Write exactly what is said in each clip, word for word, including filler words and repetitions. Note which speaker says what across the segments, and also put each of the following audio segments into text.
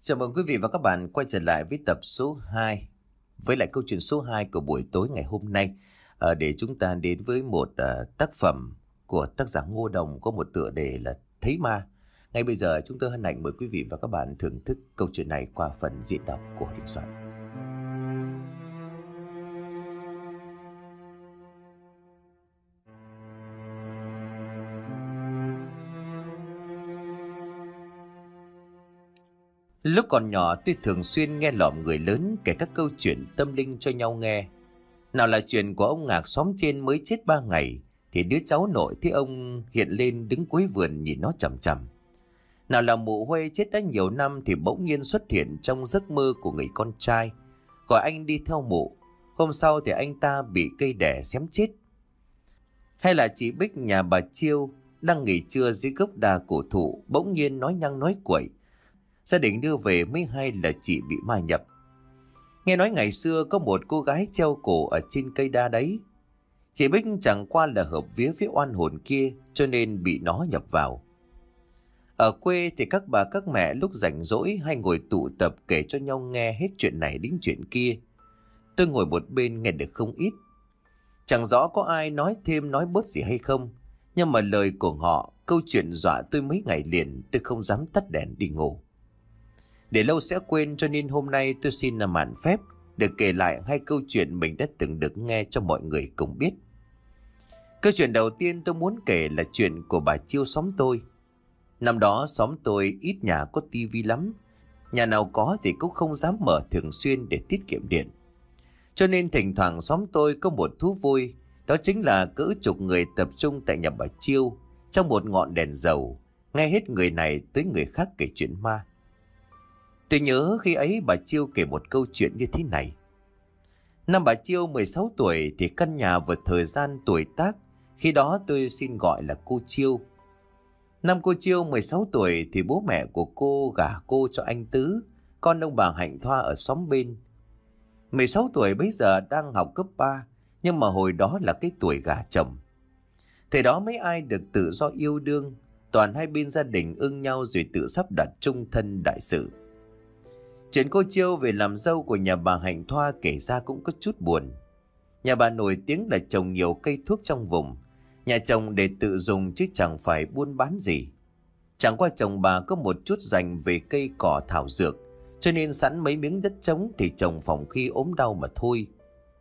Speaker 1: Chào mừng quý vị và các bạn quay trở lại với tập số hai, với lại câu chuyện số hai của buổi tối ngày hôm nay, à, để chúng ta đến với một à, tác phẩm của tác giả Ngô Đồng có một tựa đề là Thấy Ma. Ngay bây giờ chúng tôi hân hạnh mời quý vị và các bạn thưởng thức câu chuyện này qua phần diễn đọc của Đình Soạn. Lúc còn nhỏ tôi thường xuyên nghe lỏm người lớn kể các câu chuyện tâm linh cho nhau nghe. Nào là chuyện của ông Ngạc xóm trên mới chết ba ngày thì đứa cháu nội thấy ông hiện lên đứng cuối vườn nhìn nó chằm chằm. Nào là mụ Huê chết đã nhiều năm thì bỗng nhiên xuất hiện trong giấc mơ của người con trai, gọi anh đi theo mụ. Hôm sau thì anh ta bị cây đẻ xém chết. Hay là chị Bích nhà bà Chiêu đang nghỉ trưa dưới gốc đà cổ thụ bỗng nhiên nói nhăng nói quậy. Gia đình đưa về mới hay là chị bị ma nhập. Nghe nói ngày xưa có một cô gái treo cổ ở trên cây đa đấy. Chị Bích chẳng qua là hợp vía với oan hồn kia cho nên bị nó nhập vào. Ở quê thì các bà các mẹ lúc rảnh rỗi hay ngồi tụ tập kể cho nhau nghe hết chuyện này đến chuyện kia. Tôi ngồi một bên nghe được không ít. Chẳng rõ có ai nói thêm nói bớt gì hay không, nhưng mà lời của họ, câu chuyện dọa tôi mấy ngày liền, tôi không dám tắt đèn đi ngủ. Để lâu sẽ quên cho nên hôm nay tôi xin làm mạn phép được kể lại hai câu chuyện mình đã từng được nghe cho mọi người cùng biết. Câu chuyện đầu tiên tôi muốn kể là chuyện của bà Chiêu xóm tôi. Năm đó xóm tôi ít nhà có tivi lắm. Nhà nào có thì cũng không dám mở thường xuyên để tiết kiệm điện. Cho nên thỉnh thoảng xóm tôi có một thú vui, đó chính là cỡ chục người tập trung tại nhà bà Chiêu trong một ngọn đèn dầu, nghe hết người này tới người khác kể chuyện ma. Tôi nhớ khi ấy bà Chiêu kể một câu chuyện như thế này. Năm bà Chiêu mười sáu tuổi thì căn nhà vượt thời gian tuổi tác, khi đó tôi xin gọi là cô Chiêu. Năm cô Chiêu mười sáu tuổi thì bố mẹ của cô gả cô cho anh Tứ, con ông bà Hạnh Thoa ở xóm bên. mười sáu tuổi bây giờ đang học cấp ba, nhưng mà hồi đó là cái tuổi gả chồng. Thời đó mấy ai được tự do yêu đương, toàn hai bên gia đình ưng nhau rồi tự sắp đặt chung thân đại sự. Chuyện cô Chiêu về làm dâu của nhà bà Hạnh Thoa kể ra cũng có chút buồn. Nhà bà nổi tiếng là trồng nhiều cây thuốc trong vùng. Nhà trồng để tự dùng chứ chẳng phải buôn bán gì. Chẳng qua chồng bà có một chút dành về cây cỏ thảo dược, cho nên sẵn mấy miếng đất trống thì trồng phòng khi ốm đau mà thôi.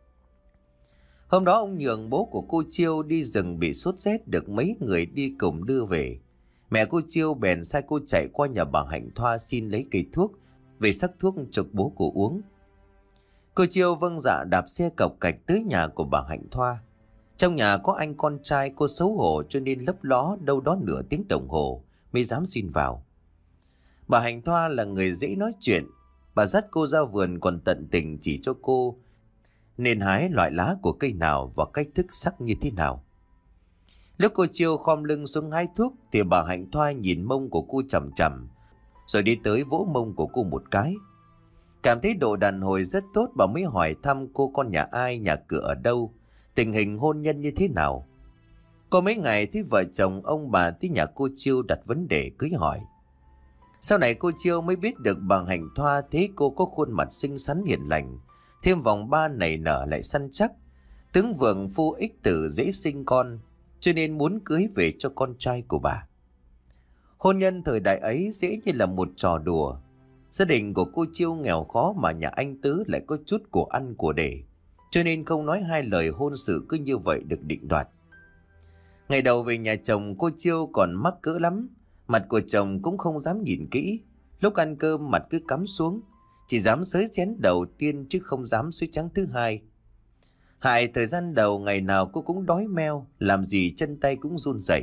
Speaker 1: Hôm đó ông Nhường bố của cô Chiêu đi rừng bị sốt rét được mấy người đi cùng đưa về. Mẹ cô Chiêu bèn sai cô chạy qua nhà bà Hạnh Thoa xin lấy cây thuốc về sắc thuốc cho bố cô uống. Cô Chiêu vâng dạ đạp xe cộc cạch tới nhà của bà Hạnh Thoa. Trong nhà có anh con trai cô xấu hổ cho nên lấp ló đâu đó nửa tiếng đồng hồ mới dám xin vào. Bà Hạnh Thoa là người dễ nói chuyện. Bà dắt cô ra vườn còn tận tình chỉ cho cô nên hái loại lá của cây nào và cách thức sắc như thế nào. Lúc cô Chiêu khom lưng xuống hái thuốc thì bà Hạnh Thoa nhìn mông của cô chằm chằm, rồi đi tới vỗ mông của cô một cái. Cảm thấy độ đàn hồi rất tốt, bà mới hỏi thăm cô con nhà ai, nhà cửa ở đâu, tình hình hôn nhân như thế nào. Có mấy ngày thì vợ chồng ông bà tới nhà cô Chiêu đặt vấn đề cưới hỏi. Sau này cô Chiêu mới biết được bà Hạnh Thoa thấy cô có khuôn mặt xinh xắn hiền lành, thêm vòng ba nảy nở lại săn chắc, tướng vượng phu ích tử dễ sinh con, cho nên muốn cưới về cho con trai của bà. Hôn nhân thời đại ấy dễ như là một trò đùa. Gia đình của cô Chiêu nghèo khó mà nhà anh Tứ lại có chút của ăn của để, cho nên không nói hai lời hôn sự cứ như vậy được định đoạt. Ngày đầu về nhà chồng cô Chiêu còn mắc cỡ lắm, mặt của chồng cũng không dám nhìn kỹ. Lúc ăn cơm mặt cứ cắm xuống, chỉ dám xới chén đầu tiên chứ không dám xới chén thứ hai. Hại thời gian đầu ngày nào cô cũng đói meo, làm gì chân tay cũng run rẩy.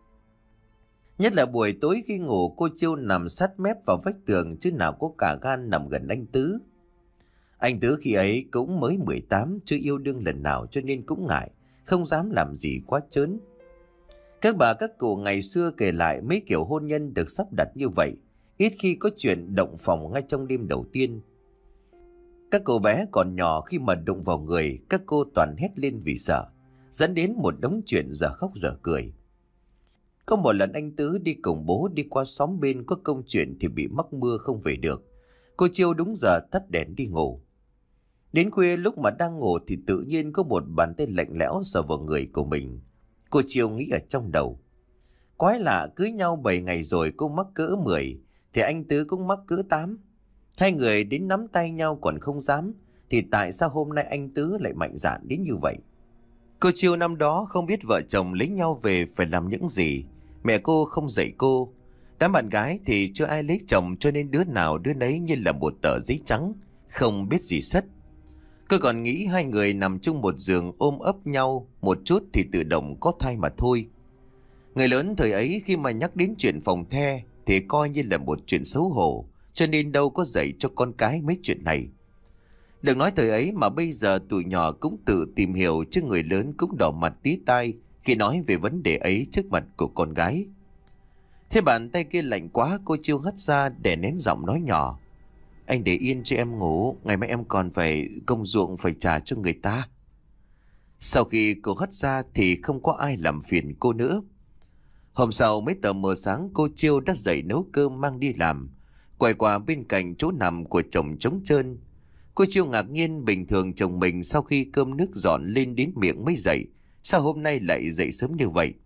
Speaker 1: Nhất là buổi tối khi ngủ cô Chiêu nằm sát mép vào vách tường chứ nào có cả gan nằm gần anh Tứ. Anh Tứ khi ấy cũng mới mười tám, chưa yêu đương lần nào cho nên cũng ngại, không dám làm gì quá trớn. Các bà các cụ ngày xưa kể lại mấy kiểu hôn nhân được sắp đặt như vậy, ít khi có chuyện động phòng ngay trong đêm đầu tiên. Các cô bé còn nhỏ khi mà đụng vào người, các cô toàn hét lên vì sợ, dẫn đến một đống chuyện dở khóc dở cười. Có một lần anh Tứ đi cùng bố đi qua xóm bên có công chuyện thì bị mắc mưa không về được. Cô Chiêu đúng giờ tắt đèn đi ngủ. Đến khuya lúc mà đang ngủ thì tự nhiên có một bàn tay lạnh lẽo sờ vào người của mình. Cô Chiêu nghĩ ở trong đầu. Quái lạ, cưới nhau bảy ngày rồi cô mắc cỡ mười, thì anh Tứ cũng mắc cỡ tám. Hai người đến nắm tay nhau còn không dám, thì tại sao hôm nay anh Tứ lại mạnh dạn đến như vậy? Cô Chiêu năm đó không biết vợ chồng lấy nhau về phải làm những gì. Mẹ cô không dạy cô. Đám bạn gái thì chưa ai lấy chồng, cho nên đứa nào đứa nấy như là một tờ giấy trắng, không biết gì sất. Cô còn nghĩ hai người nằm chung một giường ôm ấp nhau một chút thì tự động có thai mà thôi. Người lớn thời ấy khi mà nhắc đến chuyện phòng the thì coi như là một chuyện xấu hổ, cho nên đâu có dạy cho con cái mấy chuyện này. Đừng nói thời ấy mà bây giờ tụi nhỏ cũng tự tìm hiểu, chứ người lớn cũng đỏ mặt tí tai khi nói về vấn đề ấy trước mặt của con gái. Thế bàn tay kia lạnh quá, cô Chiêu hất ra để nén giọng nói nhỏ. Anh để yên cho em ngủ, ngày mai em còn phải công ruộng phải trả cho người ta. Sau khi cô hất ra thì không có ai làm phiền cô nữa. Hôm sau mấy tờ mờ sáng, cô Chiêu đã dậy nấu cơm mang đi làm. Quay qua bên cạnh chỗ nằm của chồng trống trơn. Cô Chiêu ngạc nhiên, bình thường chồng mình sau khi cơm nước dọn lên đến miệng mới dậy, sao hôm nay lại dậy sớm như vậy?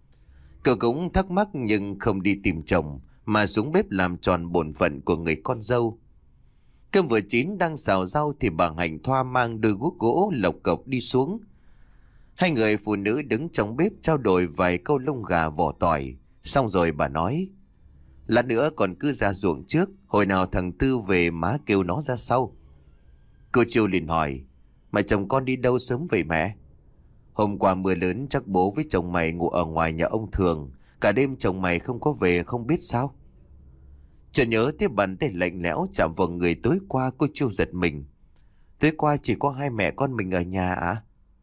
Speaker 1: Cô cũng thắc mắc nhưng không đi tìm chồng mà xuống bếp làm tròn bổn phận của người con dâu. Cơm vừa chín đang xào rau thì bà Hạnh Thoa mang đôi guốc gỗ lộc cộc đi xuống. Hai người phụ nữ đứng trong bếp trao đổi vài câu lông gà vỏ tỏi. Xong rồi bà nói, lát nữa còn cứ ra ruộng trước, hồi nào thằng Tư về má kêu nó ra sau. Cô Chiêu liền hỏi, mà chồng con đi đâu sớm vậy mẹ? Hôm qua mưa lớn chắc bố với chồng mày ngủ ở ngoài nhà ông Thường, cả đêm chồng mày không có về không biết sao? Chợt nhớ tiếp bàn tay lạnh lẽo chạm vào người tối qua, cô Chiêu giật mình. Tối qua chỉ có hai mẹ con mình ở nhà à?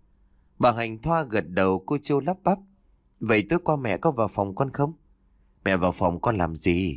Speaker 1: Bà Hạnh Thoa gật đầu. Cô Chiêu lắp bắp, vậy tối qua mẹ có vào phòng con không? Mẹ vào phòng con làm gì?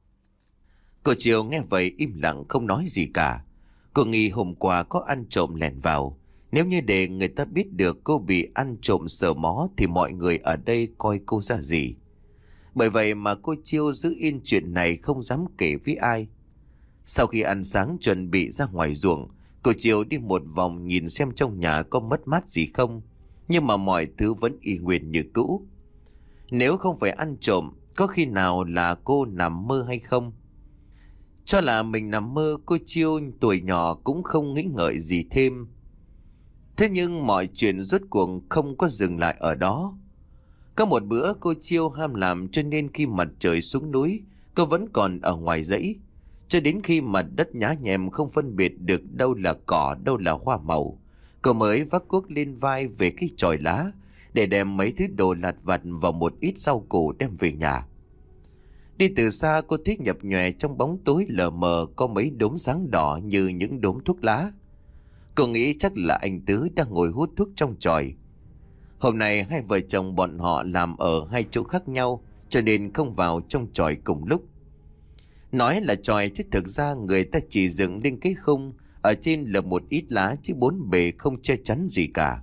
Speaker 1: Cô Chiêu nghe vậy im lặng không nói gì cả. Cô nghĩ hôm qua có ăn trộm lẻn vào. Nếu như để người ta biết được cô bị ăn trộm sờ mó thì mọi người ở đây coi cô ra gì. Bởi vậy mà cô Chiêu giữ yên chuyện này, không dám kể với ai. Sau khi ăn sáng chuẩn bị ra ngoài ruộng, cô Chiêu đi một vòng nhìn xem trong nhà có mất mát gì không. Nhưng mà mọi thứ vẫn y nguyên như cũ. Nếu không phải ăn trộm, có khi nào là cô nằm mơ hay không? Cho là mình nằm mơ, cô Chiêu tuổi nhỏ cũng không nghĩ ngợi gì thêm. Thế nhưng mọi chuyện rốt cuộc không có dừng lại ở đó. Có một bữa cô Chiêu ham làm, cho nên khi mặt trời xuống núi, cô vẫn còn ở ngoài dãy. Cho đến khi mặt đất nhá nhem không phân biệt được đâu là cỏ, đâu là hoa màu, cô mới vác cuốc lên vai về cái chòi lá để đem mấy thứ đồ lặt vặt vào một ít rau củ đem về nhà. Đi từ xa cô thấy nhập nhòe trong bóng tối lờ mờ có mấy đốm sáng đỏ như những đốm thuốc lá. Cô nghĩ chắc là anh Tứ đang ngồi hút thuốc trong chòi. Hôm nay hai vợ chồng bọn họ làm ở hai chỗ khác nhau, cho nên không vào trong chòi cùng lúc. Nói là chòi chứ thực ra người ta chỉ dựng lên cái khung, ở trên là một ít lá chứ bốn bề không che chắn gì cả.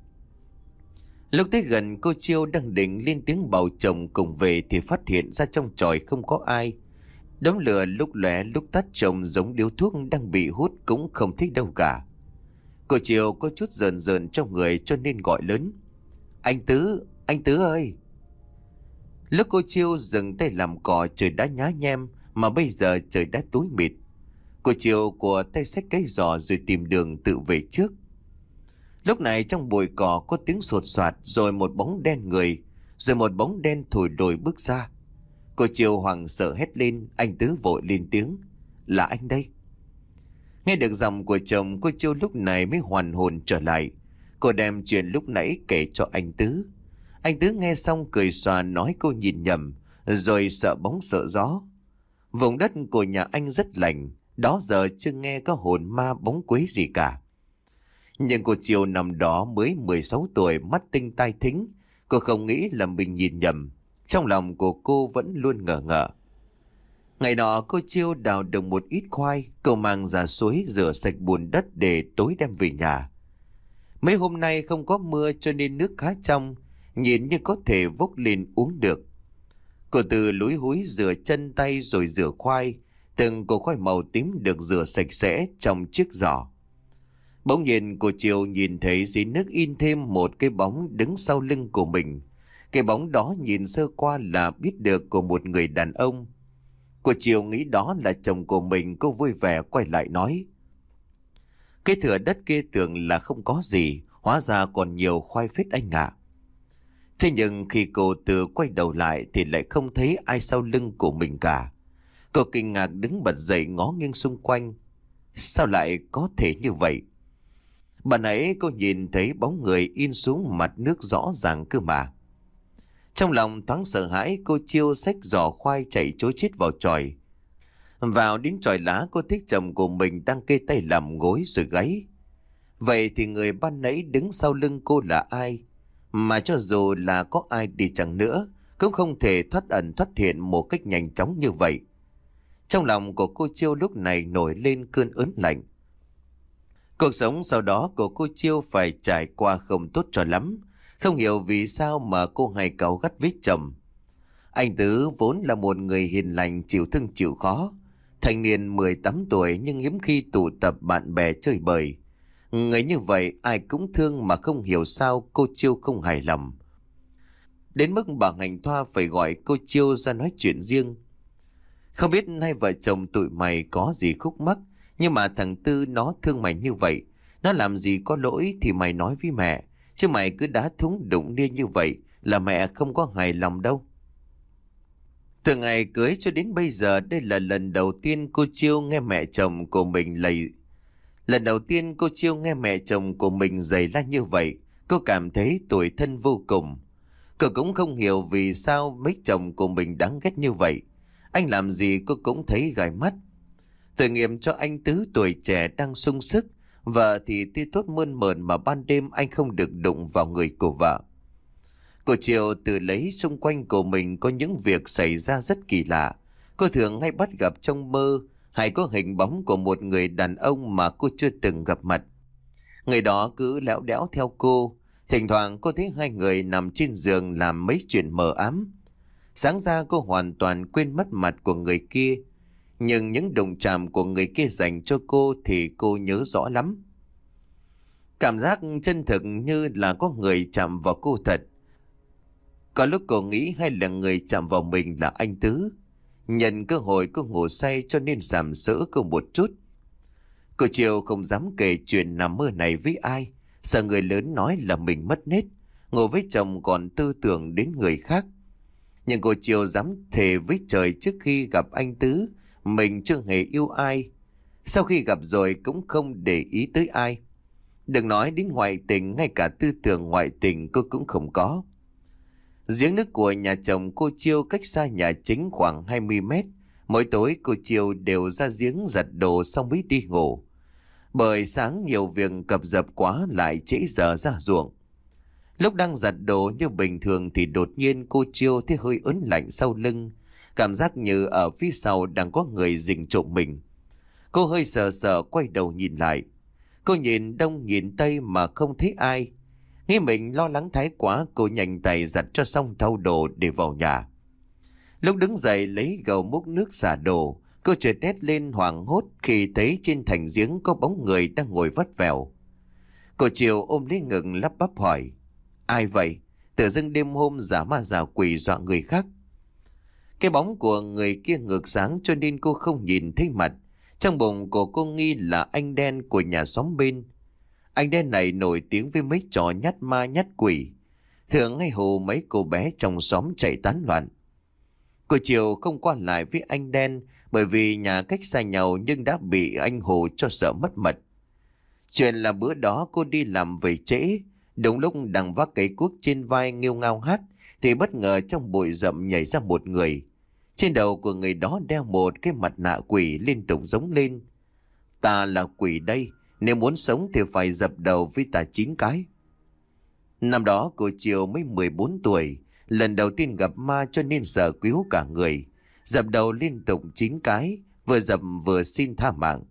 Speaker 1: Lúc tới gần, cô Chiêu đang định lên tiếng bảo chồng cùng về thì phát hiện ra trong chòi không có ai. Đống lửa lúc lóe lúc tắt trông giống điếu thuốc đang bị hút cũng không thấy đâu cả. Cô Chiêu có chút rờn rờn trong người cho nên gọi lớn, anh Tứ, anh Tứ ơi. Lúc cô Chiêu dừng tay làm cỏ, trời đã nhá nhem mà bây giờ trời đã tối mịt. Cô Chiêu của tay xách cái giò rồi tìm đường tự về trước. Lúc này trong bụi cỏ có tiếng sột soạt, rồi một bóng đen người, rồi một bóng đen thổi đồi bước ra. Cô Chiêu hoảng sợ hét lên, anh Tứ vội lên tiếng, là anh đây. Nghe được giọng của chồng, cô Chiêu lúc này mới hoàn hồn trở lại. Cô đem chuyện lúc nãy kể cho anh Tứ. Anh Tứ nghe xong cười xòa nói cô nhìn nhầm, rồi sợ bóng sợ gió. Vùng đất của nhà anh rất lạnh, đó giờ chưa nghe có hồn ma bóng quế gì cả. Nhưng cô Chiêu năm đó mới mười sáu tuổi, mắt tinh tai thính. Cô không nghĩ là mình nhìn nhầm. Trong lòng của cô vẫn luôn ngờ ngợ. Ngày nọ cô Chiêu đào được một ít khoai, cô mang ra suối rửa sạch bùn đất để tối đem về nhà. Mấy hôm nay không có mưa cho nên nước khá trong, nhìn như có thể vốc lên uống được. Cô từ lúi húi rửa chân tay rồi rửa khoai, Từng củ khoai màu tím được rửa sạch sẽ trong chiếc giỏ. Bỗng nhiên cô Chiêu nhìn thấy dưới nước in thêm một cái bóng đứng sau lưng của mình. Cái bóng đó nhìn sơ qua là biết được của một người đàn ông. Cô Chiêu nghĩ đó là chồng của mình. Cô vui vẻ quay lại nói: cái thửa đất kia tưởng là không có gì, hóa ra còn nhiều khoai phết anh ạ. Thế nhưng khi cô Từ quay đầu lại thì lại không thấy ai sau lưng của mình cả. Cô kinh ngạc đứng bật dậy ngó nghiêng xung quanh. Sao lại có thể như vậy? Bà nãy cô nhìn thấy bóng người in xuống mặt nước rõ ràng cơ mà. Trong lòng thoáng sợ hãi, cô Chiêu xách giỏ khoai chạy trối chết vào chòi. Vào đến chòi lá, cô thấy chồng của mình đang kê tay làm gối rồi gáy. Vậy thì người ban nãy đứng sau lưng cô là ai? Mà cho dù là có ai đi chăng nữa, cũng không thể thoát ẩn thoát hiện một cách nhanh chóng như vậy. Trong lòng của cô Chiêu lúc này nổi lên cơn ớn lạnh. Cuộc sống sau đó của cô Chiêu phải trải qua không tốt cho lắm. Không hiểu vì sao mà cô hay cáu gắt với chồng. Anh Tứ vốn là một người hiền lành, chịu thương chịu khó. Thanh niên mười tám tuổi nhưng hiếm khi tụ tập bạn bè chơi bời. Người như vậy ai cũng thương mà không hiểu sao cô Chiêu không hài lòng. Đến mức bà Hành Thoa phải gọi cô Chiêu ra nói chuyện riêng. Không biết hai vợ chồng tụi mày có gì khúc mắc, nhưng mà thằng Tư nó thương mày như vậy. Nó làm gì có lỗi thì mày nói với mẹ, chứ mày cứ đá thúng đụng nia như vậy là mẹ không có hài lòng đâu. Từ ngày cưới cho đến bây giờ, đây là lần đầu tiên cô Chiêu nghe mẹ chồng của mình lầy. Lần đầu tiên cô Chiêu nghe mẹ chồng của mình giày la như vậy, cô cảm thấy tủi thân vô cùng. Cô cũng không hiểu vì sao mấy chồng của mình đáng ghét như vậy. Anh làm gì cô cũng thấy gai mắt. Tội nghiệp cho anh Tứ tuổi trẻ đang sung sức, vợ thì tươi tốt mơn mởn mà ban đêm anh không được đụng vào người của vợ. Cô Chiêu tự lấy xung quanh của mình có những việc xảy ra rất kỳ lạ. Cô thường hay bắt gặp trong mơ hay có hình bóng của một người đàn ông mà cô chưa từng gặp mặt. Người đó cứ lẽo đẽo theo cô. Thỉnh thoảng cô thấy hai người nằm trên giường làm mấy chuyện mờ ám. Sáng ra cô hoàn toàn quên mất mặt của người kia. Nhưng những đụng chạm của người kia dành cho cô thì cô nhớ rõ lắm. Cảm giác chân thực như là có người chạm vào cô thật. Có lúc cô nghĩ hay là người chạm vào mình là anh Tứ. Nhận cơ hội cô ngủ say cho nên giảm sỡ cô một chút. Cô Chiêu không dám kể chuyện nằm mơ này với ai, sợ người lớn nói là mình mất nết, ngủ với chồng còn tư tưởng đến người khác. Nhưng cô Chiêu dám thề với trời trước khi gặp anh Tứ mình chưa hề yêu ai. Sau khi gặp rồi cũng không để ý tới ai. Đừng nói đến ngoại tình, ngay cả tư tưởng ngoại tình cô cũng không có. Giếng nước của nhà chồng cô Chiêu cách xa nhà chính khoảng hai mươi mét. Mỗi tối cô Chiêu đều ra giếng giặt đồ xong mới đi ngủ. Bởi sáng nhiều việc cập dập quá lại trễ giờ ra ruộng. Lúc đang giặt đồ như bình thường thì đột nhiên cô Chiêu thấy hơi ớn lạnh sau lưng. Cảm giác như ở phía sau đang có người rình trộm mình. Cô hơi sợ sợ quay đầu nhìn lại. Cô nhìn đông nhìn tây mà không thấy ai. Nghĩ mình lo lắng thái quá, cô nhanh tay giặt cho xong thau đồ để vào nhà. Lúc đứng dậy lấy gầu múc nước xả đồ, cô chợt hét lên hoảng hốt khi thấy trên thành giếng có bóng người đang ngồi vắt vẻo. Cô Chiêu ôm lấy ngực lắp bắp hỏi: ai vậy? Tự dưng đêm hôm giả ma giả quỷ dọa người khác. Cái bóng của người kia ngược sáng cho nên cô không nhìn thấy mặt. Trong bụng của cô nghi là anh đen của nhà xóm bên. Anh đen này nổi tiếng với mấy trò nhát ma nhát quỷ, thường hay hù mấy cô bé trong xóm chạy tán loạn. Cô Chiêu không qua lại với anh đen bởi vì nhà cách xa nhau, nhưng đã bị anh hù cho sợ mất mật. Chuyện là bữa đó cô đi làm về trễ, đúng lúc đang vác cây cuốc trên vai nghêu ngao hát thì bất ngờ trong bụi rậm nhảy ra một người. Trên đầu của người đó đeo một cái mặt nạ quỷ, liên tục giống lên: ta là quỷ đây, nếu muốn sống thì phải dập đầu với ta chín cái. Năm đó cô Chiêu mới mười bốn tuổi, lần đầu tiên gặp ma cho nên sợ quýu cả người, dập đầu liên tục chín cái, vừa dập vừa xin tha mạng.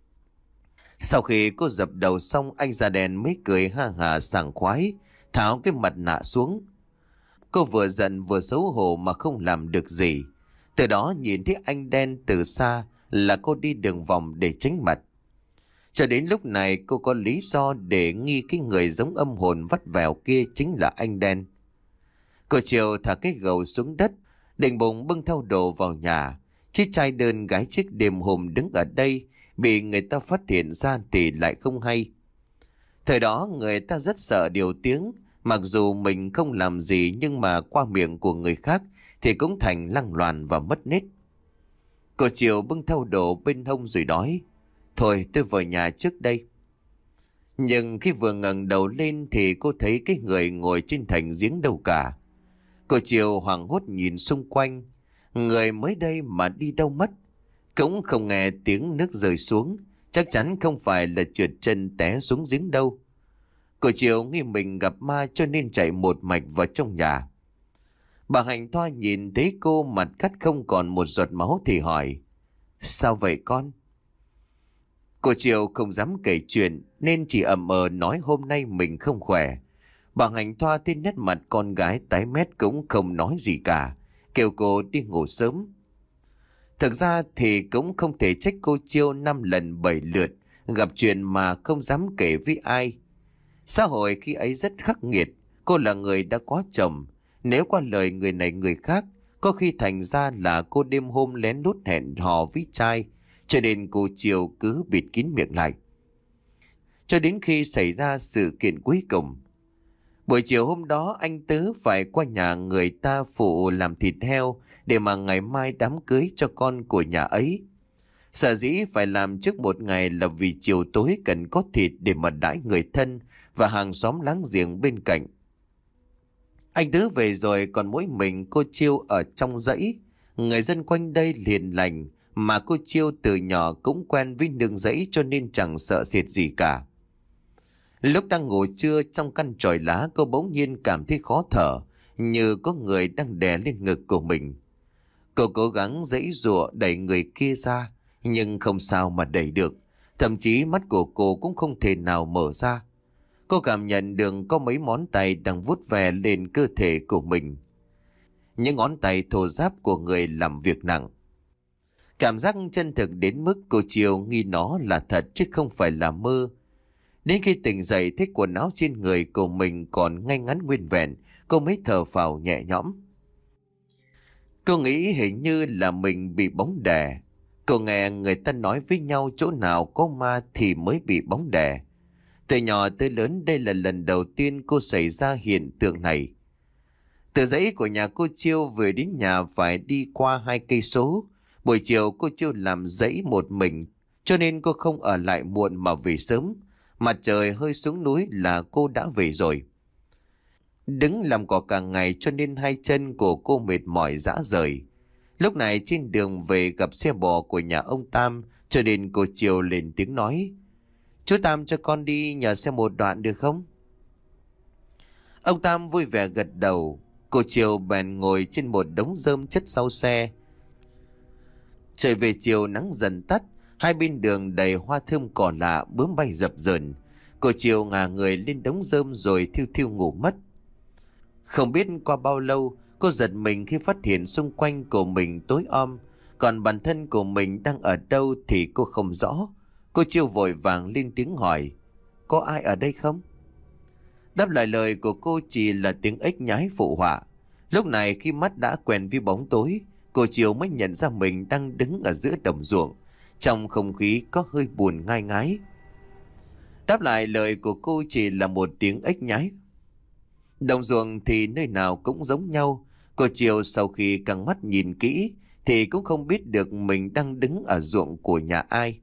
Speaker 1: Sau khi cô dập đầu xong, anh già đèn mới cười ha hà sảng khoái, tháo cái mặt nạ xuống. Cô vừa giận vừa xấu hổ mà không làm được gì. Từ đó nhìn thấy anh đen từ xa là cô đi đường vòng để tránh mặt. Cho đến lúc này cô có lý do để nghi cái người giống âm hồn vắt vẻo kia chính là anh đen. Cô Chiều thả cái gầu xuống đất, định bụng bưng theo đồ vào nhà. Chiếc chai đơn gái chiếc đêm hôm đứng ở đây bị người ta phát hiện ra thì lại không hay. Thời đó người ta rất sợ điều tiếng, mặc dù mình không làm gì nhưng mà qua miệng của người khác thì cũng thành lăng loàn và mất nết. Cô Chiều bưng theo đồ bên hông rồi nói: "Thôi tôi vào nhà trước đây." Nhưng khi vừa ngẩng đầu lên thì cô thấy cái người ngồi trên thành giếng đâu cả. Cô Chiều hoảng hốt nhìn xung quanh, người mới đây mà đi đâu mất. Cũng không nghe tiếng nước rơi xuống, chắc chắn không phải là trượt chân té xuống giếng đâu. Cô Chiều nghi mình gặp ma cho nên chạy một mạch vào trong nhà. Bà Hạnh Thoa nhìn thấy cô mặt cắt không còn một giọt máu thì hỏi: "Sao vậy con?" Cô Chiều không dám kể chuyện nên chỉ ậm ờ nói hôm nay mình không khỏe. Bà Hạnh Thoa thấy nét mặt con gái tái mét cũng không nói gì cả, kêu cô đi ngủ sớm. Thực ra thì cũng không thể trách cô Chiêu năm lần bảy lượt gặp chuyện mà không dám kể với ai. Xã hội khi ấy rất khắc nghiệt, cô là người đã có chồng, nếu qua lời người này người khác, có khi thành ra là cô đêm hôm lén lút hẹn hò với trai, cho nên cô Chiều cứ bịt kín miệng lại. Cho đến khi xảy ra sự kiện cuối cùng. Buổi chiều hôm đó anh Tứ phải qua nhà người ta phụ làm thịt heo để mà ngày mai đám cưới cho con của nhà ấy. Sở dĩ phải làm trước một ngày là vì chiều tối cần có thịt để mà đãi người thân và hàng xóm láng giềng bên cạnh. Anh Tứ về rồi còn mỗi mình cô Chiêu ở trong dãy. Người dân quanh đây hiền lành, mà cô Chiêu từ nhỏ cũng quen với nương dãy cho nên chẳng sợ sệt gì cả. Lúc đang ngủ trưa trong căn chòi lá, cô bỗng nhiên cảm thấy khó thở, như có người đang đè lên ngực của mình. Cô cố gắng giãy giụa đẩy người kia ra, nhưng không sao mà đẩy được. Thậm chí mắt của cô cũng không thể nào mở ra. Cô cảm nhận được có mấy ngón tay đang vuốt ve lên cơ thể của mình. Những ngón tay thô ráp của người làm việc nặng. Cảm giác chân thực đến mức cô Chiều nghi nó là thật chứ không phải là mơ. Đến khi tỉnh dậy thấy quần áo trên người của mình còn ngay ngắn nguyên vẹn, cô mới thở phào nhẹ nhõm. Cô nghĩ hình như là mình bị bóng đè. Cô nghe người ta nói với nhau chỗ nào có ma thì mới bị bóng đè. Từ nhỏ tới lớn đây là lần đầu tiên cô xảy ra hiện tượng này. Từ dãy của nhà cô Chiêu về đến nhà phải đi qua hai cây số. Buổi chiều cô Chiêu làm dãy một mình, cho nên cô không ở lại muộn mà về sớm. Mặt trời hơi xuống núi là cô đã về rồi. Đứng làm cỏ cả ngày cho nên hai chân của cô mệt mỏi rã rời. Lúc này trên đường về gặp xe bò của nhà ông Tam, cho nên cô Chiều lên tiếng nói: "Chú Tam cho con đi nhờ xe một đoạn được không?" Ông Tam vui vẻ gật đầu. Cô Chiều bèn ngồi trên một đống rơm chất sau xe. Trời về chiều nắng dần tắt, hai bên đường đầy hoa thơm cỏ lạ bướm bay dập dờn. Cô Chiều ngả người lên đống rơm rồi thiêu thiêu ngủ mất. Không biết qua bao lâu, cô giật mình khi phát hiện xung quanh của mình tối om, còn bản thân của mình đang ở đâu thì cô không rõ. Cô Chiều vội vàng lên tiếng hỏi: "Có ai ở đây không?" Đáp lại lời của cô chỉ là tiếng ếch nhái phụ họa. Lúc này khi mắt đã quen với bóng tối, cô Chiều mới nhận ra mình đang đứng ở giữa đồng ruộng, trong không khí có hơi buồn ngai ngái. Đáp lại lời của cô chỉ là một tiếng ếch nhái. Đồng ruộng thì nơi nào cũng giống nhau. Cô Chiều sau khi căng mắt nhìn kỹ thì cũng không biết được mình đang đứng ở ruộng của nhà ai.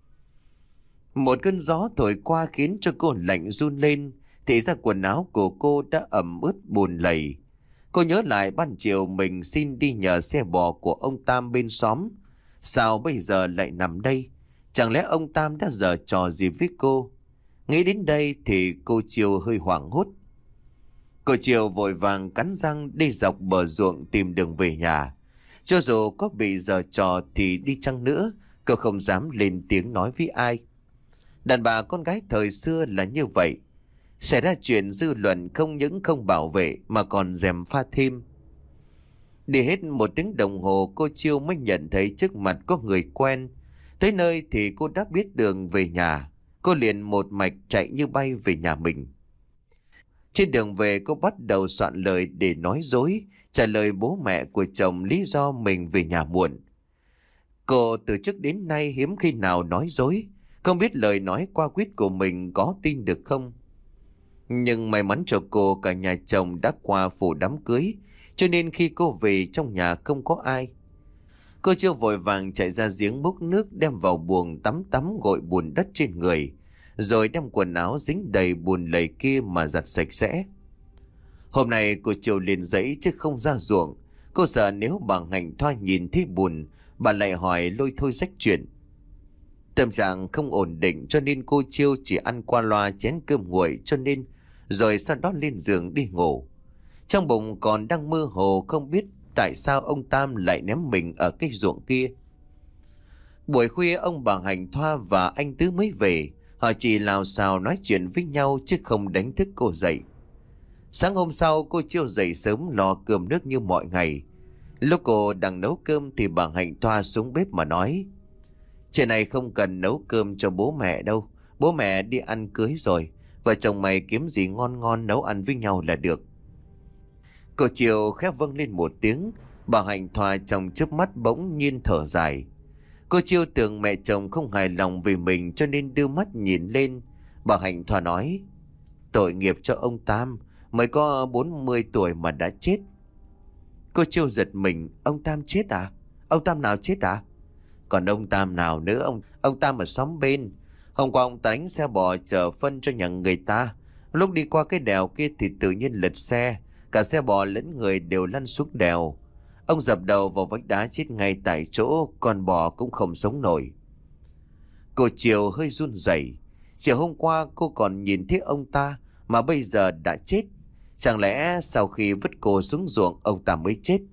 Speaker 1: Một cơn gió thổi qua khiến cho cô lạnh run lên, thì ra quần áo của cô đã ẩm ướt bùn lầy. Cô nhớ lại ban chiều mình xin đi nhờ xe bò của ông Tam bên xóm. Sao bây giờ lại nằm đây? Chẳng lẽ ông Tam đã giở trò gì với cô? Nghĩ đến đây thì cô Chiều hơi hoảng hốt. Cô Chiều vội vàng cắn răng đi dọc bờ ruộng tìm đường về nhà. Cho dù có bị giở trò thì đi chăng nữa, cô không dám lên tiếng nói với ai. Đàn bà con gái thời xưa là như vậy. Xảy ra chuyện dư luận không những không bảo vệ mà còn gièm pha thêm. Đi hết một tiếng đồng hồ cô Chiêu mới nhận thấy trước mặt có người quen. Tới nơi thì cô đã biết đường về nhà. Cô liền một mạch chạy như bay về nhà mình. Trên đường về cô bắt đầu soạn lời để nói dối, trả lời bố mẹ của chồng lý do mình về nhà muộn. Cô từ trước đến nay hiếm khi nào nói dối, không biết lời nói qua quýt của mình có tin được không. Nhưng may mắn cho cô cả nhà chồng đã qua phủ đám cưới, cho nên khi cô về trong nhà không có ai. Cô chưa vội vàng chạy ra giếng múc nước đem vào buồng tắm tắm gội bùn đất trên người, rồi đem quần áo dính đầy bùn lầy kia mà giặt sạch sẽ. Hôm nay cô Chiều liền dãy chứ không ra ruộng. Cô sợ nếu bà Hạnh Thoa nhìn thấy bùn, bà lại hỏi lôi thôi rách chuyện. Tâm trạng không ổn định cho nên cô Chiêu chỉ ăn qua loa chén cơm nguội cho nên, rồi sau đó lên giường đi ngủ. Trong bụng còn đang mơ hồ không biết tại sao ông Tam lại ném mình ở cái ruộng kia. Buổi khuya ông bà Hạnh Thoa và anh Tứ mới về. Họ chỉ lào xào nói chuyện với nhau chứ không đánh thức cô dậy. Sáng hôm sau cô Chiêu dậy sớm lo cơm nước như mọi ngày. Lúc cô đang nấu cơm thì bà Hạnh Thoa xuống bếp mà nói: "Chuyện này không cần nấu cơm cho bố mẹ đâu. Bố mẹ đi ăn cưới rồi. Vợ chồng mày kiếm gì ngon ngon nấu ăn với nhau là được." Cô Chiêu khép vâng lên một tiếng. Bà Hạnh Thoa trong chớp mắt bỗng nhiên thở dài. Cô Chiêu tưởng mẹ chồng không hài lòng về mình cho nên đưa mắt nhìn lên. Bà Hạnh Thoa nói: "Tội nghiệp cho ông Tam, mới có bốn mươi tuổi mà đã chết." Cô Chiêu giật mình: "Ông Tam chết à? Ông Tam nào chết à?" "Còn ông Tam nào nữa, ông ông Tam ở xóm bên. Hôm qua ông ta đánh xe bò chở phân cho nhà người ta. Lúc đi qua cái đèo kia thì tự nhiên lật xe, cả xe bò lẫn người đều lăn xuống đèo. Ông dập đầu vào vách đá chết ngay tại chỗ, con bò cũng không sống nổi." Cô Chiều hơi run rẩy. Chiều hôm qua cô còn nhìn thấy ông ta mà bây giờ đã chết. Chẳng lẽ sau khi vứt cô xuống ruộng ông ta mới chết?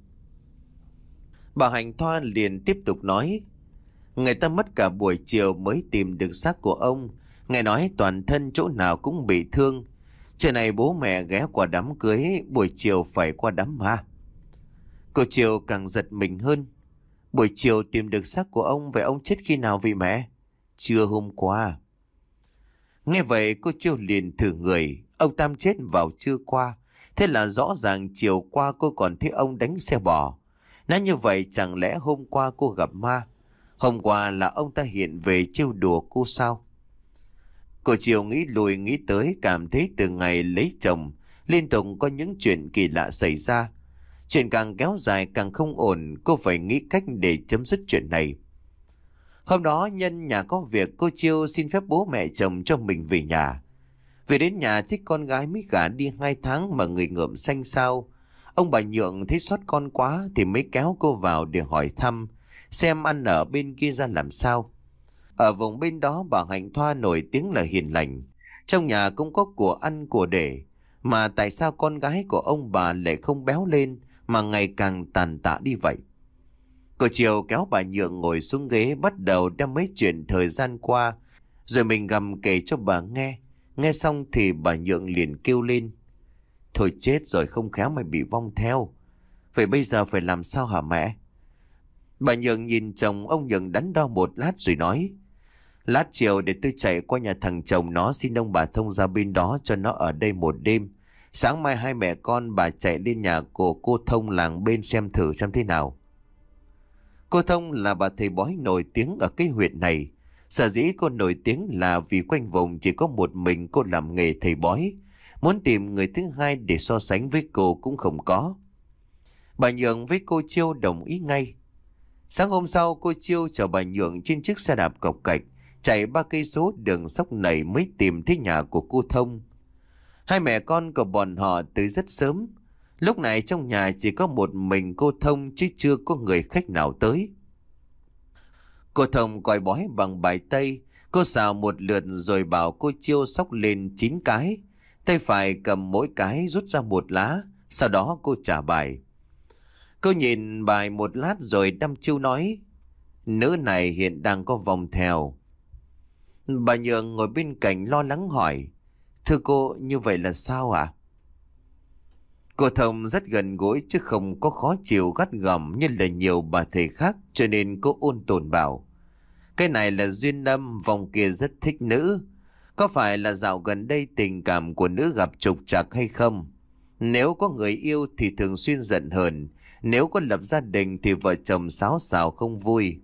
Speaker 1: Bà Hạnh Thoa liền tiếp tục nói: "Người ta mất cả buổi chiều mới tìm được xác của ông. Nghe nói toàn thân chỗ nào cũng bị thương. Trưa nay bố mẹ ghé qua đám cưới, buổi chiều phải qua đám ma." Cô Chiều càng giật mình hơn. "Buổi chiều tìm được xác của ông, vậy ông chết khi nào vậy mẹ?" "Trưa hôm qua." Nghe vậy cô Chiều liền thử người. Ông Tam chết vào trưa qua. Thế là rõ ràng chiều qua cô còn thấy ông đánh xe bò. Nói như vậy chẳng lẽ hôm qua cô gặp ma? Hôm qua là ông ta hiện về trêu đùa cô sao? Cô Chiều nghĩ lùi nghĩ tới, cảm thấy từ ngày lấy chồng liên tục có những chuyện kỳ lạ xảy ra. Chuyện càng kéo dài càng không ổn, cô phải nghĩ cách để chấm dứt chuyện này. Hôm đó nhân nhà có việc, cô Chiêu xin phép bố mẹ chồng cho mình về nhà. Về đến nhà thấy con gái mới gả đi hai tháng mà người ngợm xanh xao. Ông bà Nhượng thấy xót con quá thì mới kéo cô vào để hỏi thăm xem ăn ở bên kia ra làm sao. Ở vùng bên đó bà Hạnh Thoa nổi tiếng là hiền lành, trong nhà cũng có của ăn của để, mà tại sao con gái của ông bà lại không béo lên mà ngày càng tàn tạ đi vậy? Cô Chiều kéo bà Nhượng ngồi xuống ghế, bắt đầu đem mấy chuyện thời gian qua rồi mình gầm kể cho bà nghe. Nghe xong thì bà Nhượng liền kêu lên: "Thôi chết rồi, không khéo mày bị vong theo. Vậy bây giờ phải làm sao hả mẹ?" Bà Nhượng nhìn chồng ông Nhượng đắn đo một lát rồi nói: "Lát chiều để tôi chạy qua nhà thằng chồng nó xin ông bà Thông ra bên đó cho nó ở đây một đêm. Sáng mai hai mẹ con bà chạy lên nhà của cô Thông làng bên xem thử xem thế nào." Cô Thông là bà thầy bói nổi tiếng ở cái huyện này. Sở dĩ cô nổi tiếng là vì quanh vùng chỉ có một mình cô làm nghề thầy bói. Muốn tìm người thứ hai để so sánh với cô cũng không có. Bà Nhượng với cô Chiêu đồng ý ngay. Sáng hôm sau cô Chiêu chở bà Nhượng trên chiếc xe đạp cộc cạch chạy ba cây số đường Sóc Nảy mới tìm thấy nhà của cô Thông. Hai mẹ con của bọn họ tới rất sớm. Lúc này trong nhà chỉ có một mình cô Thông chứ chưa có người khách nào tới. Cô Thông coi bói bằng bài tây. Cô xào một lượt rồi bảo cô Chiêu xóc lên chín cái. Tay phải cầm mỗi cái rút ra một lá. Sau đó cô trả bài. Cô nhìn bài một lát rồi đăm chiêu nói: "Nữ này hiện đang có vòng theo." Bà Nhượng ngồi bên cạnh lo lắng hỏi: "Thưa cô, như vậy là sao ạ?" Cô Thông rất gần gũi chứ không có khó chịu gắt gỏng như là nhiều bà thầy khác, cho nên cô ôn tồn bảo. Cái này là duyên âm, vòng kia rất thích nữ. Có phải là dạo gần đây tình cảm của nữ gặp trục trặc hay không? Nếu có người yêu thì thường xuyên giận hờn. Nếu có lập gia đình thì vợ chồng xáo xào không vui.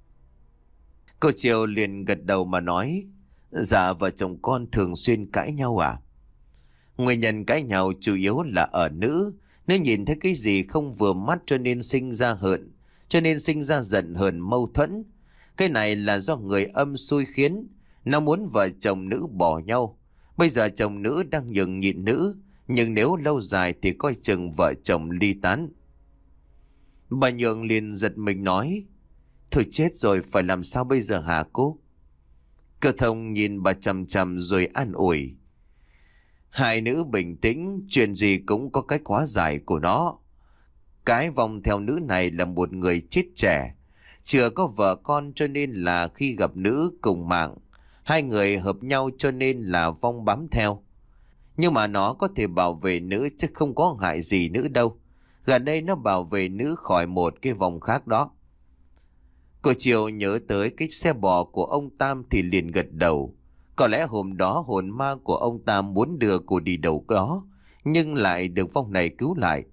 Speaker 1: Cô Triều liền gật đầu mà nói. Dạ vợ chồng con thường xuyên cãi nhau à? Nguyên nhân cãi nhau chủ yếu là ở nữ. Nếu nhìn thấy cái gì không vừa mắt cho nên sinh ra hận, cho nên sinh ra giận hờn mâu thuẫn. Cái này là do người âm xui khiến. Nó muốn vợ chồng nữ bỏ nhau. Bây giờ chồng nữ đang nhường nhịn nữ, nhưng nếu lâu dài thì coi chừng vợ chồng ly tán. Bà Nhường liền giật mình nói. Thôi chết rồi, phải làm sao bây giờ hả cô? Cơ Thông nhìn bà chằm chằm rồi an ủi. Hai nữ bình tĩnh, chuyện gì cũng có cách hóa giải của nó. Cái vòng theo nữ này là một người chết trẻ, chưa có vợ con cho nên là khi gặp nữ cùng mạng, hai người hợp nhau cho nên là vong bám theo. Nhưng mà nó có thể bảo vệ nữ chứ không có hại gì nữ đâu. Gần đây nó bảo vệ nữ khỏi một cái vòng khác đó. Cô Triều nhớ tới cái xe bò của ông Tam thì liền gật đầu. Có lẽ hôm đó hồn ma của ông Tam muốn đưa cô đi đâu đó, nhưng lại được vong này cứu lại.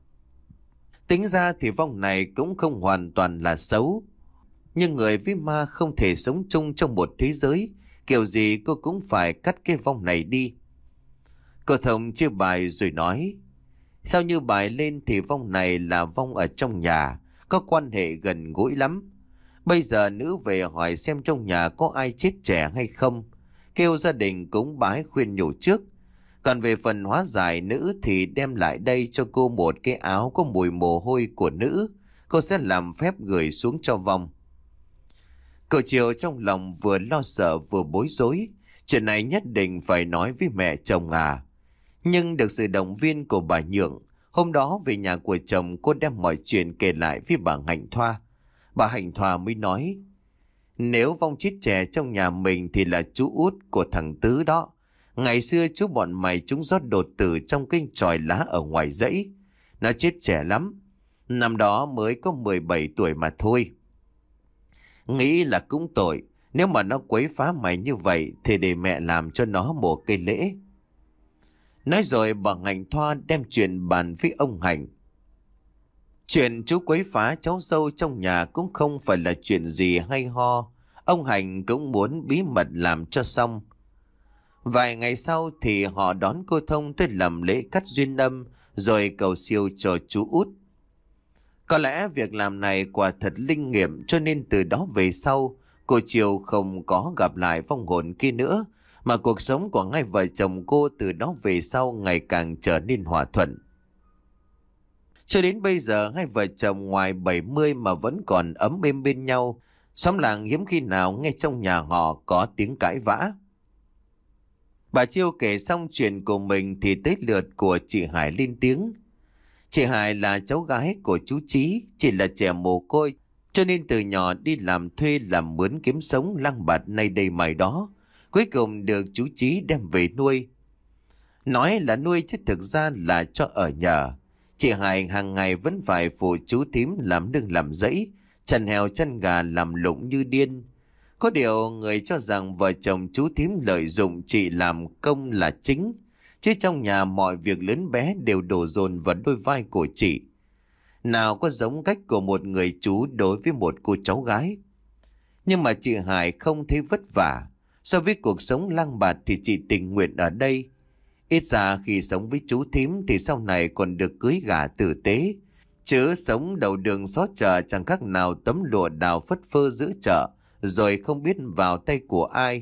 Speaker 1: Tính ra thì vong này cũng không hoàn toàn là xấu. Nhưng người với ma không thể sống chung trong một thế giới. Kiểu gì cô cũng phải cắt cái vong này đi. Cô Thông chia bài rồi nói. Theo như bài lên thì vong này là vong ở trong nhà, có quan hệ gần gũi lắm. Bây giờ nữ về hỏi xem trong nhà có ai chết trẻ hay không, kêu gia đình cúng bái khuyên nhủ trước. Còn về phần hóa giải nữ thì đem lại đây cho cô một cái áo có mùi mồ hôi của nữ. Cô sẽ làm phép gửi xuống cho vong. Cậu Triều trong lòng vừa lo sợ vừa bối rối. Chuyện này nhất định phải nói với mẹ chồng à. Nhưng được sự động viên của bà Nhượng, hôm đó về nhà của chồng cô đem mọi chuyện kể lại với bà Hạnh Thoa. Bà Hạnh Thoa mới nói. Nếu vong chết trẻ trong nhà mình thì là chú út của thằng Tứ đó. Ngày xưa chú bọn mày chúng rót đột tử trong cái chòi lá ở ngoài dãy. Nó chết trẻ lắm. Năm đó mới có mười bảy tuổi mà thôi. Nghĩ là cũng tội. Nếu mà nó quấy phá mày như vậy thì để mẹ làm cho nó một cây lễ. Nói rồi bà Hạnh Thoa đem chuyện bàn với ông Hạnh. Chuyện chú quấy phá cháu dâu trong nhà cũng không phải là chuyện gì hay ho. Ông Hạnh cũng muốn bí mật làm cho xong. Vài ngày sau thì họ đón cô Thông tới làm lễ cắt duyên âm rồi cầu siêu cho chú út. Có lẽ việc làm này quả thật linh nghiệm cho nên từ đó về sau cô Triều không có gặp lại vong hồn kia nữa, mà cuộc sống của hai vợ chồng cô từ đó về sau ngày càng trở nên hòa thuận. Cho đến bây giờ hai vợ chồng ngoài bảy mươi mà vẫn còn ấm êm bên nhau. Xóm làng hiếm khi nào nghe trong nhà họ có tiếng cãi vã. Bà Chiêu kể xong chuyện của mình thì tới lượt của chị Hải lên tiếng. Chị Hải là cháu gái của chú Chí, chỉ là trẻ mồ côi, cho nên từ nhỏ đi làm thuê làm mướn kiếm sống lăng bạt nay đây mày đó. Cuối cùng được chú Chí đem về nuôi. Nói là nuôi chứ thực ra là cho ở nhờ. Chị Hải hàng ngày vẫn phải phụ chú Thím làm nương làm rẫy, chăn heo chăn gà làm lụng như điên. Có điều người cho rằng vợ chồng chú Thím lợi dụng chị làm công là chính, chứ trong nhà mọi việc lớn bé đều đổ dồn vào đôi vai của chị. Nào có giống cách của một người chú đối với một cô cháu gái. Nhưng mà chị Hải không thấy vất vả. So với cuộc sống lang bạt thì chị tình nguyện ở đây. Ít ra khi sống với chú Thím thì sau này còn được cưới gả tử tế. Chứ sống đầu đường xó chợ chẳng khác nào tấm lụa đào phất phơ giữa chợ, rồi không biết vào tay của ai.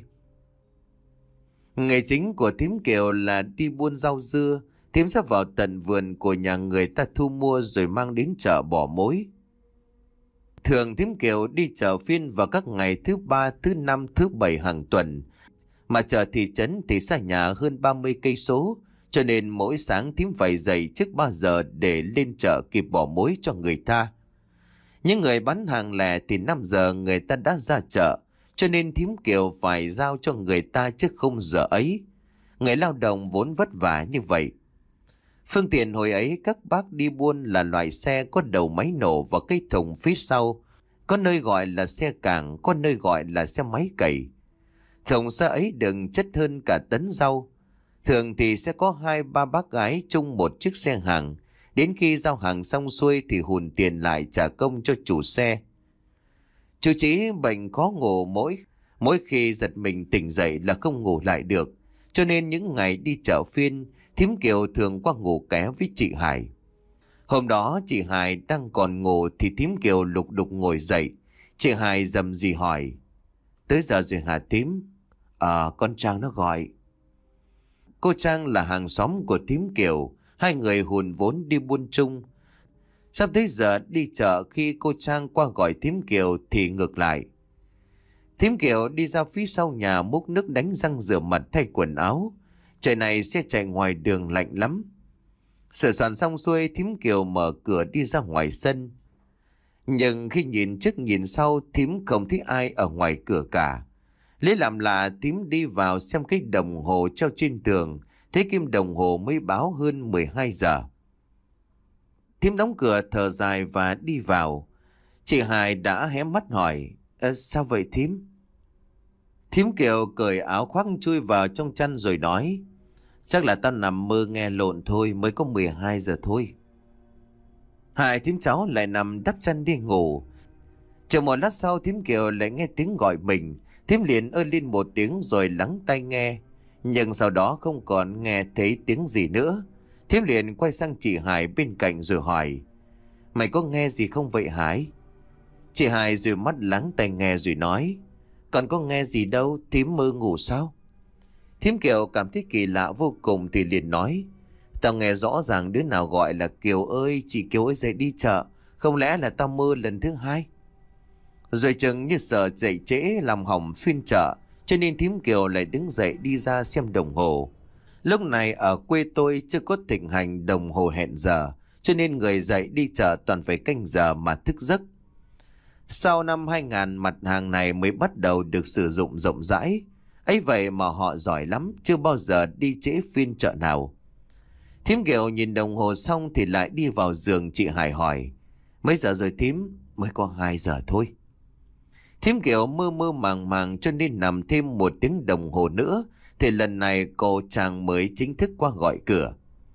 Speaker 1: Nghề chính của Thím Kiều là đi buôn rau dưa. Thím sẽ vào tận vườn của nhà người ta thu mua rồi mang đến chợ bỏ mối. Thường Thím Kiều đi chợ phiên vào các ngày thứ ba, thứ năm, thứ bảy hàng tuần. Mà chợ thị trấn thì xa nhà hơn ba mươi cây số, cho nên mỗi sáng Thím phải dậy trước ba giờ để lên chợ kịp bỏ mối cho người ta. Những người bán hàng lẻ thì năm giờ người ta đã ra chợ, cho nên Thím Kiều phải giao cho người ta trước không giờ ấy. Người lao động vốn vất vả như vậy. Phương tiện hồi ấy các bác đi buôn là loại xe có đầu máy nổ và cây thùng phía sau, có nơi gọi là xe cảng, có nơi gọi là xe máy cày. Thùng xe ấy đựng chất hơn cả tấn rau. Thường thì sẽ có hai ba bác gái chung một chiếc xe hàng. Đến khi giao hàng xong xuôi thì hùn tiền lại trả công cho chủ xe. Chú Chí bệnh khó ngủ, mỗi mỗi khi giật mình tỉnh dậy là không ngủ lại được. Cho nên những ngày đi chợ phiên, thím Kiều thường qua ngủ ké với chị Hải. Hôm đó chị Hải đang còn ngủ thì thím Kiều lục đục ngồi dậy. Chị Hải rầm rì hỏi: "Tới giờ rồi hả thím?" "Ờ, con Trang nó gọi." Cô Trang là hàng xóm của thím Kiều, hai người hùn vốn đi buôn chung. Sắp tới giờ đi chợ, khi cô Trang qua gọi thím Kiều thì ngược lại. Thím Kiều đi ra phía sau nhà múc nước đánh răng rửa mặt thay quần áo. Trời này xe chạy ngoài đường lạnh lắm. Sửa soạn xong xuôi, thím Kiều mở cửa đi ra ngoài sân. Nhưng khi nhìn trước nhìn sau, thím không thấy ai ở ngoài cửa cả. Lấy làm lạ, thím đi vào xem cái đồng hồ treo trên tường, thấy kim đồng hồ mới báo hơn mười hai giờ. Thím đóng cửa thở dài và đi vào. Chị Hải đã hé mắt hỏi: "Ờ, sao vậy thím?" Thím Kiều cởi áo khoác chui vào trong chăn rồi nói: "Chắc là tao nằm mơ nghe lộn thôi, mới có mười hai giờ thôi." Hai thím cháu lại nằm đắp chăn đi ngủ. Chờ một lát sau, thím Kiều lại nghe tiếng gọi mình. Thím liền ơ lên một tiếng rồi lắng tai nghe. Nhưng sau đó không còn nghe thấy tiếng gì nữa. Thím liền quay sang chị Hải bên cạnh rồi hỏi: "Mày có nghe gì không vậy Hải?" Chị Hải rồi mắt lắng tai nghe rồi nói: "Còn có nghe gì đâu, thím mơ ngủ sao?" Thím Kiều cảm thấy kỳ lạ vô cùng thì liền nói: "Tao nghe rõ ràng đứa nào gọi là Kiều ơi, chị Kiều ơi dậy đi chợ. Không lẽ là tao mơ lần thứ hai?" Rồi chừng như sợ dậy trễ làm hỏng phiên chợ, cho nên thím Kiều lại đứng dậy đi ra xem đồng hồ. Lúc này ở quê tôi chưa có thịnh hành đồng hồ hẹn giờ, cho nên người dậy đi chợ toàn phải canh giờ mà thức giấc. Sau năm hai nghìn, mặt hàng này mới bắt đầu được sử dụng rộng rãi. Ấy vậy mà họ giỏi lắm, chưa bao giờ đi trễ phiên chợ nào. Thím Kiều nhìn đồng hồ xong thì lại đi vào giường. Chị Hải hỏi: "Mấy giờ rồi thím?" "Mới có hai giờ thôi." Thím Kiều mơ mơ màng màng cho nên nằm thêm một tiếng đồng hồ nữa thì lần này cô Trang mới chính thức qua gọi cửa.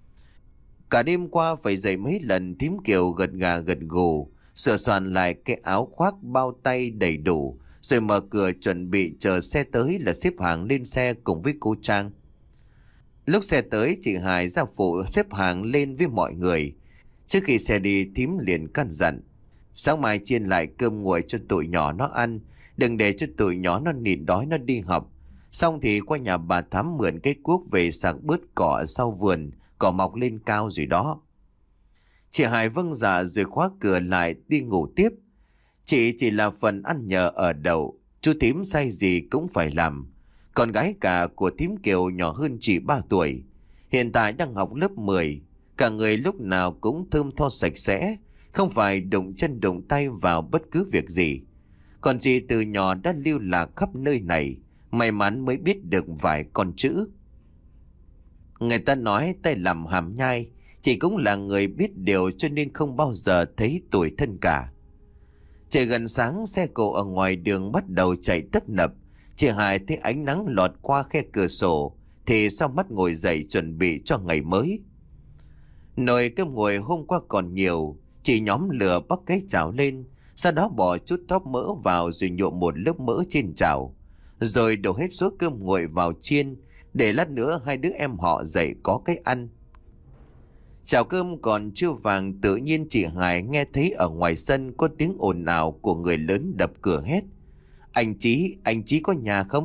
Speaker 1: Cả đêm qua phải dậy mấy lần, thím Kiều gật gà gật gù, sửa soạn lại cái áo khoác bao tay đầy đủ, rồi mở cửa chuẩn bị chờ xe tới là xếp hàng lên xe cùng với cô Trang. Lúc xe tới, chị Hải ra phụ xếp hàng lên với mọi người. Trước khi xe đi, thím liền căn dặn: "Sáng mai chiên lại cơm nguội cho tụi nhỏ nó ăn, đừng để cho tụi nhỏ nó nịn đói nó đi học. Xong thì qua nhà bà Thắm mượn cái cuốc về sạc bớt cỏ ở sau vườn, cỏ mọc lên cao rồi đó." Chị Hải vâng dạ rồi khóa cửa lại đi ngủ tiếp. Chị chỉ là phần ăn nhờ ở đậu, chú thím say gì cũng phải làm. Con gái cả của thím Kiều nhỏ hơn chị ba tuổi, hiện tại đang học lớp mười. Cả người lúc nào cũng thơm tho sạch sẽ, không phải đụng chân đụng tay vào bất cứ việc gì. Còn chị từ nhỏ đã lưu lạc khắp nơi này, may mắn mới biết được vài con chữ. Người ta nói tay làm hàm nhai, chị cũng là người biết điều cho nên không bao giờ thấy tủi thân cả. Trời gần sáng, xe cộ ở ngoài đường bắt đầu chạy tấp nập. Chị Hải thấy ánh nắng lọt qua khe cửa sổ thì xoa mắt ngồi dậy chuẩn bị cho ngày mới. Nồi cơm nguội hôm qua còn nhiều, chị nhóm lửa bắc cái chảo lên, sau đó bỏ chút tóp mỡ vào rồi nhộm một lớp mỡ trên chảo, rồi đổ hết số cơm nguội vào chiên, để lát nữa hai đứa em họ dậy có cái ăn. Chảo cơm còn chưa vàng, tự nhiên chị Hải nghe thấy ở ngoài sân có tiếng ồn ào của người lớn đập cửa hét: "Anh Chí, anh Chí có nhà không?"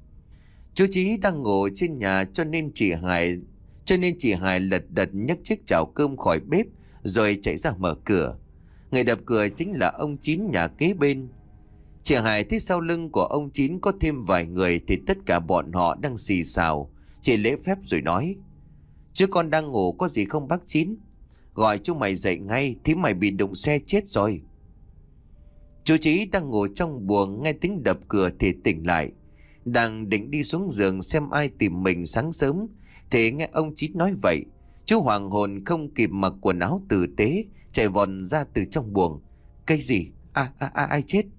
Speaker 1: Chú Chí đang ngủ trên nhà cho nên chị Hải cho nên chị Hải lật đật nhấc chiếc chảo cơm khỏi bếp rồi chạy ra mở cửa. Người đập cửa chính là ông Chín nhà kế bên. Chị Hải thấy sau lưng của ông Chín có thêm vài người thì tất cả bọn họ đang xì xào. Chị lễ phép rồi nói: "Chứ con đang ngủ có gì không bác Chín? Gọi chúng mày dậy ngay, thím mày bị đụng xe chết rồi." Chú Chí đang ngủ trong buồng nghe tiếng đập cửa thì tỉnh lại. Đang định đi xuống giường xem ai tìm mình sáng sớm thì nghe ông Chín nói vậy. Chú hoàng hồn không kịp mặc quần áo tử tế, chạy vọt ra từ trong buồng. Cái gì? À, à, à ai chết?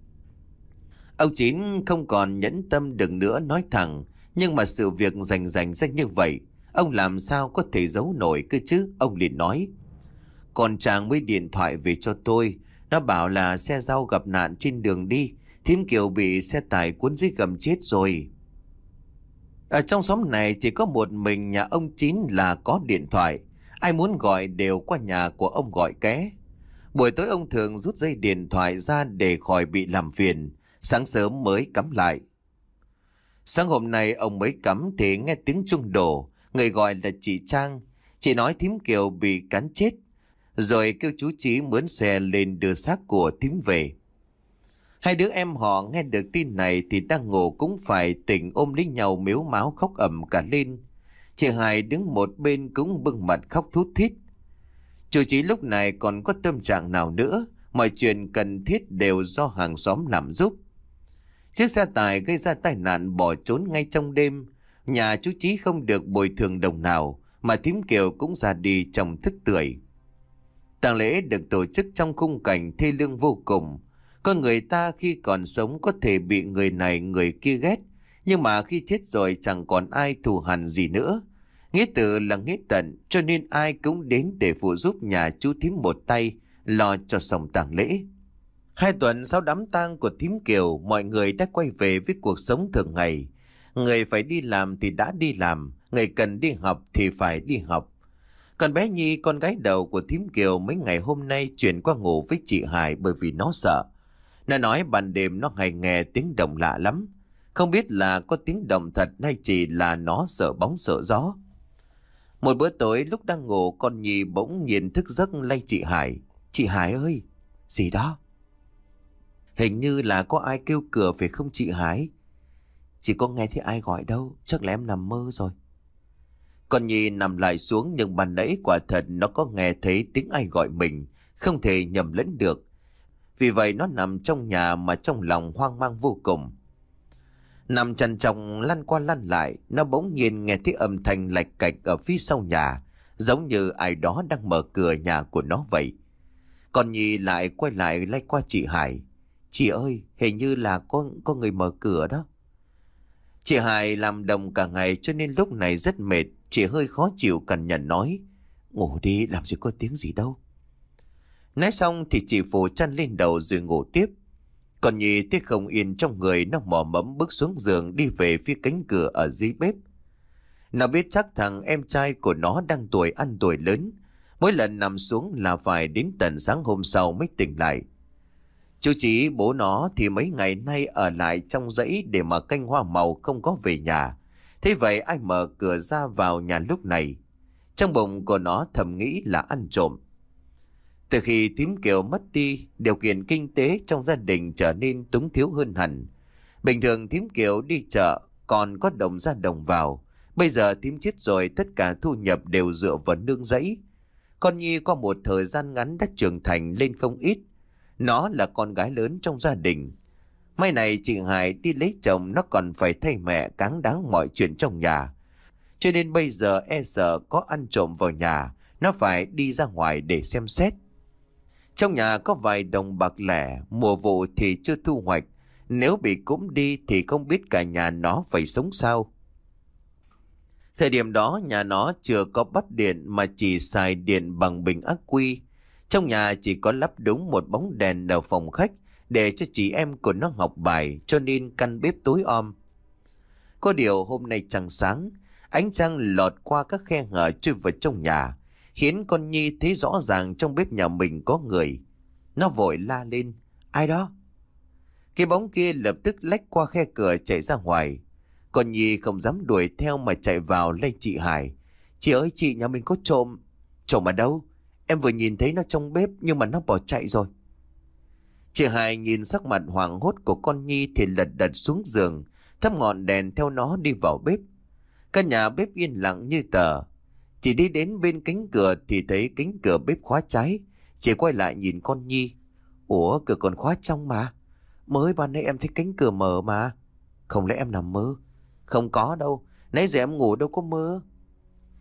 Speaker 1: Ông Chín không còn nhẫn tâm được nữa nói thẳng, nhưng mà sự việc rành rành ra như vậy, ông làm sao có thể giấu nổi cơ chứ? Ông liền nói: Con Trang mới điện thoại về cho tôi. Nó bảo là xe rau gặp nạn trên đường đi, thím Kiều bị xe tải cuốn dưới gầm chết rồi. Ở trong xóm này chỉ có một mình nhà ông Chín là có điện thoại. Ai muốn gọi đều qua nhà của ông gọi ké. Buổi tối ông thường rút dây điện thoại ra để khỏi bị làm phiền, sáng sớm mới cắm lại. Sáng hôm nay ông mới cắm thì nghe tiếng chuông đổ. Người gọi là chị Trang. Chị nói thím Kiều bị cán chết, rồi kêu chú Chí mướn xe lên đưa xác của thím về. Hai đứa em họ nghe được tin này thì đang ngủ cũng phải tỉnh, ôm lấy nhau mếu máo khóc ầm cả lên. Chị Hải đứng một bên cũng bưng mặt khóc thút thít. Chú Chí lúc này còn có tâm trạng nào nữa, mọi chuyện cần thiết đều do hàng xóm làm giúp. Chiếc xe tải gây ra tai nạn bỏ trốn ngay trong đêm. Nhà chú Chí không được bồi thường đồng nào, mà thím Kiều cũng ra đi trong thức tưởi. Tang lễ được tổ chức trong khung cảnh thê lương vô cùng. Con người ta khi còn sống có thể bị người này người kia ghét, nhưng mà khi chết rồi chẳng còn ai thù hằn gì nữa. Nghĩa tử là nghĩa tận, cho nên ai cũng đến để phụ giúp nhà chú thím một tay, lo cho xong tang lễ. Hai tuần sau đám tang của thím Kiều, mọi người đã quay về với cuộc sống thường ngày. Người phải đi làm thì đã đi làm, người cần đi học thì phải đi học. Còn bé Nhi, con gái đầu của thím Kiều, mấy ngày hôm nay chuyển qua ngủ với chị Hải bởi vì nó sợ. Nó nói ban đêm nó hay nghe tiếng động lạ lắm. Không biết là có tiếng động thật hay chỉ là nó sợ bóng sợ gió. Một bữa tối lúc đang ngủ, con Nhi bỗng nhiên thức giấc lay chị Hải. Chị Hải ơi! Gì đó? Hình như là có ai kêu cửa phải không chị Hải? Chị có nghe thấy ai gọi đâu, chắc là em nằm mơ rồi. Con Nhi nằm lại xuống, nhưng ban nãy quả thật nó có nghe thấy tiếng ai gọi mình, không thể nhầm lẫn được. Vì vậy nó nằm trong nhà mà trong lòng hoang mang vô cùng. Nằm trằn trọc lăn qua lăn lại, nó bỗng nhiên nghe thấy âm thanh lạch cạch ở phía sau nhà, giống như ai đó đang mở cửa nhà của nó vậy. Con Nhi lại quay lại lay qua chị Hải. Chị ơi, hình như là có, có người mở cửa đó. Chị Hải làm đồng cả ngày cho nên lúc này rất mệt. Chị hơi khó chịu cằn nhằn nói: Ngủ đi, làm gì có tiếng gì đâu. Nói xong thì chị phủ chăn lên đầu rồi ngủ tiếp. Còn Nhi thấy không yên trong người, nó mò mẫm bước xuống giường đi về phía cánh cửa ở dưới bếp. Nó biết chắc thằng em trai của nó đang tuổi ăn tuổi lớn, mỗi lần nằm xuống là phải đến tận sáng hôm sau mới tỉnh lại. Chú Chí bố nó thì mấy ngày nay ở lại trong dãy để mà canh hoa màu, không có về nhà. Thế vậy ai mở cửa ra vào nhà lúc này? Trong bụng của nó thầm nghĩ là ăn trộm. Từ khi thím Kiều mất đi, điều kiện kinh tế trong gia đình trở nên túng thiếu hơn hẳn. Bình thường thím Kiều đi chợ còn có đồng ra đồng vào. Bây giờ thím chết rồi, tất cả thu nhập đều dựa vào nương rẫy. Con Nhi qua một thời gian ngắn đã trưởng thành lên không ít. Nó là con gái lớn trong gia đình. Mai này chị Hải đi lấy chồng, nó còn phải thay mẹ cáng đáng mọi chuyện trong nhà. Cho nên bây giờ e sợ có ăn trộm vào nhà, nó phải đi ra ngoài để xem xét. Trong nhà có vài đồng bạc lẻ, mùa vụ thì chưa thu hoạch. Nếu bị cúm đi thì không biết cả nhà nó phải sống sao. Thời điểm đó nhà nó chưa có bắt điện mà chỉ xài điện bằng bình ắc quy. Trong nhà chỉ có lắp đúng một bóng đèn ở phòng khách để cho chị em của nó học bài, cho nên căn bếp tối om. Có điều hôm nay trăng sáng, ánh trăng lọt qua các khe hở chui vào trong nhà, khiến con Nhi thấy rõ ràng trong bếp nhà mình có người. Nó vội la lên: Ai đó? Cái bóng kia lập tức lách qua khe cửa chạy ra ngoài. Con Nhi không dám đuổi theo mà chạy vào lay chị Hải: Chị ơi chị, nhà mình có trộm. Trộm ở đâu? Em vừa nhìn thấy nó trong bếp nhưng mà nó bỏ chạy rồi. Chị Hải nhìn sắc mặt hoảng hốt của con Nhi thì lật đật xuống giường, thắp ngọn đèn theo nó đi vào bếp. Căn nhà bếp yên lặng như tờ. Chỉ đi đến bên cánh cửa thì thấy cánh cửa bếp khóa trái. Chị quay lại nhìn con Nhi: Ủa, cửa còn khóa trong mà. Mới ban nãy em thấy cánh cửa mở mà. Không lẽ em nằm mơ? Không có đâu, nãy giờ em ngủ đâu có mơ.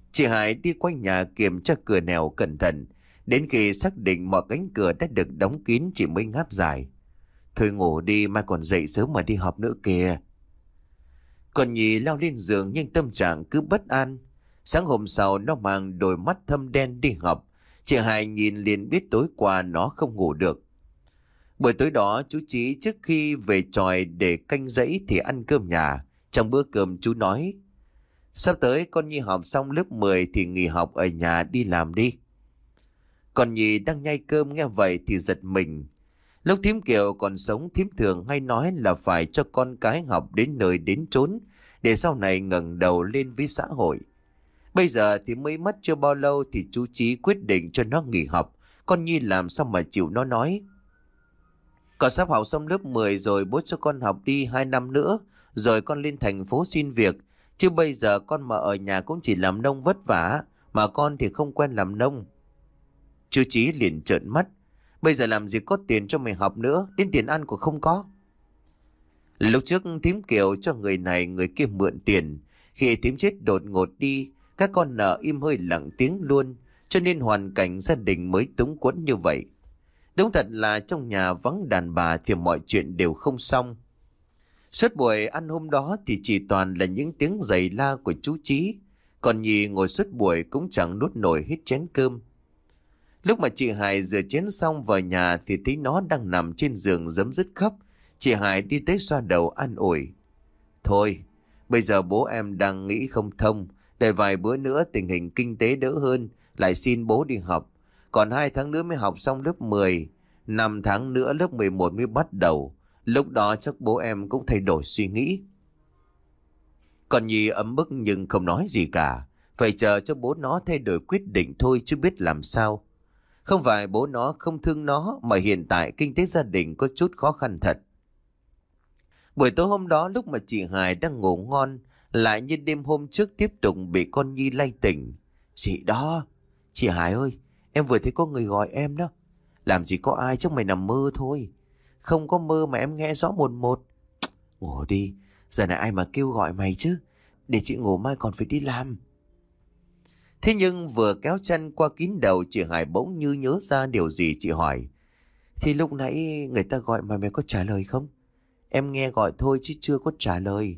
Speaker 1: Chị Hải đi quanh nhà kiểm tra cửa nẻo cẩn thận. Đến khi xác định mọi cánh cửa đã được đóng kín, chị mới ngáp dài. Thôi ngủ đi, mai còn dậy sớm mà đi họp nữa kìa. Còn Nhi lao lên giường nhưng tâm trạng cứ bất an. Sáng hôm sau nó mang đôi mắt thâm đen đi học. Chị Hải nhìn liền biết tối qua nó không ngủ được. Buổi tối đó chú Chí trước khi về chòi để canh dãy thì ăn cơm nhà. Trong bữa cơm chú nói: sắp tới con Nhi học xong lớp mười thì nghỉ học ở nhà đi làm đi. Còn Nhi đang nhai cơm nghe vậy thì giật mình. Lúc thím Kiều còn sống, thím thường hay nói là phải cho con cái học đến nơi đến chốn để sau này ngẩng đầu lên với xã hội. Bây giờ thì mới mất chưa bao lâu thì chú Chí quyết định cho nó nghỉ học. Con Nhi làm sao mà chịu. Nó nói: con sắp học xong lớp mười rồi, bố cho con học đi hai năm nữa rồi con lên thành phố xin việc. Chứ bây giờ con mà ở nhà cũng chỉ làm nông vất vả, mà con thì không quen làm nông. Chú Chí liền trợn mắt: bây giờ làm gì có tiền cho mày học nữa, đến tiền ăn cũng không có. Lúc trước thím Kiều cho người này người kia mượn tiền. Khi thím chết đột ngột đi, các con nợ im hơi lặng tiếng luôn, cho nên hoàn cảnh gia đình mới túng quẫn như vậy. Đúng thật là trong nhà vắng đàn bà thì mọi chuyện đều không xong. Suốt buổi ăn hôm đó thì chỉ toàn là những tiếng giày la của chú Chí. Còn Nhi ngồi suốt buổi cũng chẳng nuốt nổi hết chén cơm. Lúc mà chị Hải rửa chén xong vào nhà thì thấy nó đang nằm trên giường giấm dứt khóc. Chị Hải đi tới xoa đầu an ủi: thôi, bây giờ bố em đang nghĩ không thông. Để vài bữa nữa tình hình kinh tế đỡ hơn lại xin bố đi học. Còn hai tháng nữa mới học xong lớp mười, năm tháng nữa lớp mười một mới bắt đầu. Lúc đó chắc bố em cũng thay đổi suy nghĩ. Còn Nhi ấm bức nhưng không nói gì cả. Phải chờ cho bố nó thay đổi quyết định thôi chứ biết làm sao. Không phải bố nó không thương nó, mà hiện tại kinh tế gia đình có chút khó khăn thật. Buổi tối hôm đó lúc mà chị Hải đang ngủ ngon, lại như đêm hôm trước tiếp tục bị con Nhi lay tỉnh. Chị đó, chị Hải ơi, em vừa thấy có người gọi em đó. Làm gì có ai, chắc mày nằm mơ thôi. Không có mơ mà em nghe rõ một một. Ngủ đi, giờ này ai mà kêu gọi mày chứ. Để chị ngủ, mai còn phải đi làm. Thế nhưng vừa kéo chân qua kín đầu, chị Hải bỗng như nhớ ra điều gì. Chị hỏi: thì lúc nãy người ta gọi mà mày có trả lời không? Em nghe gọi thôi chứ chưa có trả lời.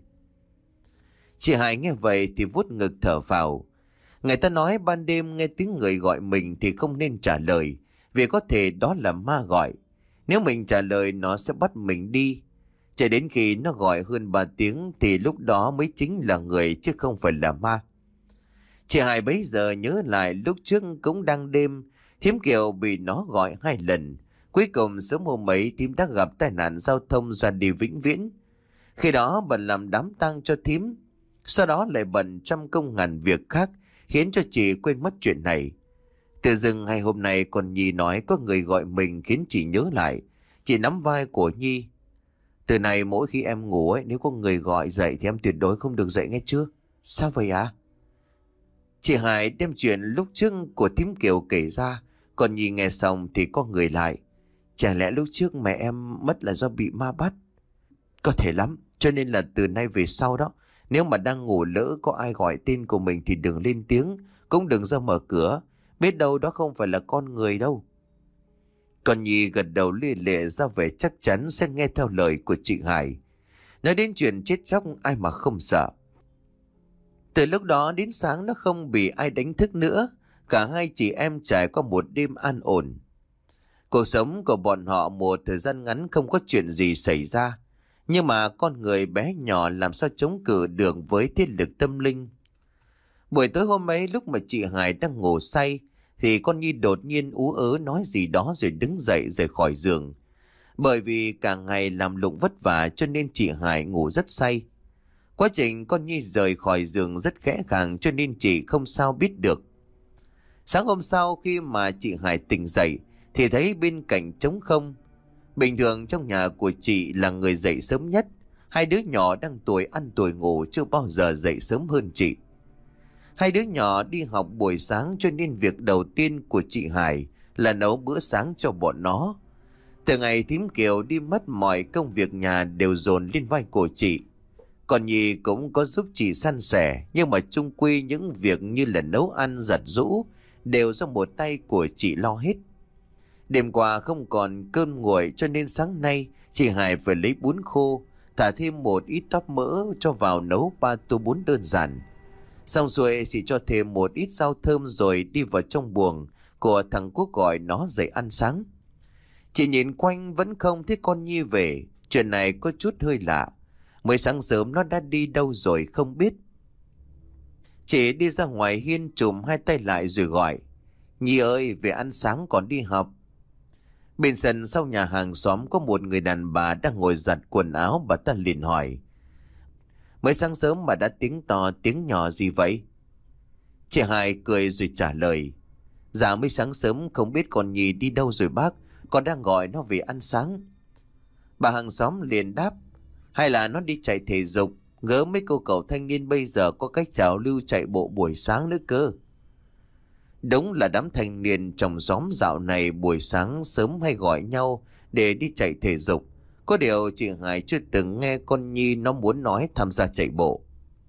Speaker 1: Chị Hải nghe vậy thì vuốt ngực thở phào. Người ta nói ban đêm nghe tiếng người gọi mình thì không nên trả lời, vì có thể đó là ma gọi. Nếu mình trả lời nó sẽ bắt mình đi. Cho đến khi nó gọi hơn ba tiếng thì lúc đó mới chính là người chứ không phải là ma. Chị Hải bấy giờ nhớ lại lúc trước cũng đang đêm, thím Kiều bị nó gọi hai lần. Cuối cùng sớm hôm ấy thím đã gặp tai nạn giao thông ra đi vĩnh viễn. Khi đó bận làm đám tang cho thím, sau đó lại bận trăm công ngàn việc khác, khiến cho chị quên mất chuyện này. Tự dưng ngày hôm nay còn Nhi nói có người gọi mình khiến chị nhớ lại. Chị nắm vai của Nhi: từ này mỗi khi em ngủ ấy, nếu có người gọi dậy thì em tuyệt đối không được dậy, nghe chưa? Sao vậy ạ? À? Chị Hải đem chuyện lúc trước của thím Kiều kể ra. Còn Nhi nghe xong thì có người lại: chả lẽ lúc trước mẹ em mất là do bị ma bắt? Có thể lắm, cho nên là từ nay về sau đó, nếu mà đang ngủ lỡ có ai gọi tên của mình thì đừng lên tiếng, cũng đừng ra mở cửa. Biết đâu đó không phải là con người đâu. Còn Nhi gật đầu lia lịa ra vẻ chắc chắn sẽ nghe theo lời của chị Hải. Nói đến chuyện chết chóc ai mà không sợ. Từ lúc đó đến sáng nó không bị ai đánh thức nữa. Cả hai chị em trải qua một đêm an ổn. Cuộc sống của bọn họ một thời gian ngắn không có chuyện gì xảy ra. Nhưng mà con người bé nhỏ làm sao chống cự được với thế lực tâm linh. Buổi tối hôm ấy lúc mà chị Hải đang ngủ say thì con Nhi đột nhiên ú ớ nói gì đó rồi đứng dậy rời khỏi giường. Bởi vì cả ngày làm lụng vất vả cho nên chị Hải ngủ rất say. Quá trình con Nhi rời khỏi giường rất khẽ khàng cho nên chị không sao biết được. Sáng hôm sau khi mà chị Hải tỉnh dậy thì thấy bên cạnh trống không. Bình thường trong nhà của chị là người dậy sớm nhất. Hai đứa nhỏ đang tuổi ăn tuổi ngủ chưa bao giờ dậy sớm hơn chị. Hai đứa nhỏ đi học buổi sáng cho nên việc đầu tiên của chị Hải là nấu bữa sáng cho bọn nó. Từ ngày thím Kiều đi mất mọi công việc nhà đều dồn lên vai của chị. Còn Nhi cũng có giúp chị san sẻ, nhưng mà chung quy những việc như là nấu ăn, giặt giũ đều do một tay của chị lo hết. Đêm qua không còn cơm nguội cho nên sáng nay chị Hải phải lấy bún khô, thả thêm một ít tóp mỡ cho vào nấu ba tô bún đơn giản. Xong rồi chị cho thêm một ít rau thơm rồi đi vào trong buồng của thằng Quốc gọi nó dậy ăn sáng. Chị nhìn quanh vẫn không thấy con Nhi về, chuyện này có chút hơi lạ. Mới sáng sớm nó đã đi đâu rồi không biết. Chị đi ra ngoài hiên chùm hai tay lại rồi gọi: Nhi ơi, về ăn sáng còn đi học. Bên sân sau nhà hàng xóm có một người đàn bà đang ngồi giặt quần áo. Bà ta liền hỏi: Mới sáng sớm mà đã tiếng to tiếng nhỏ gì vậy? Chị Hai cười rồi trả lời: Dạ mới sáng sớm không biết con Nhi đi đâu rồi bác, con đang gọi nó về ăn sáng. Bà hàng xóm liền đáp: Hay là nó đi chạy thể dục, ngỡ mấy cô cậu thanh niên bây giờ có cách trào lưu chạy bộ buổi sáng nữa cơ. Đúng là đám thanh niên trong xóm dạo này buổi sáng sớm hay gọi nhau để đi chạy thể dục. Có điều chị Hải chưa từng nghe con Nhi nó muốn nói tham gia chạy bộ.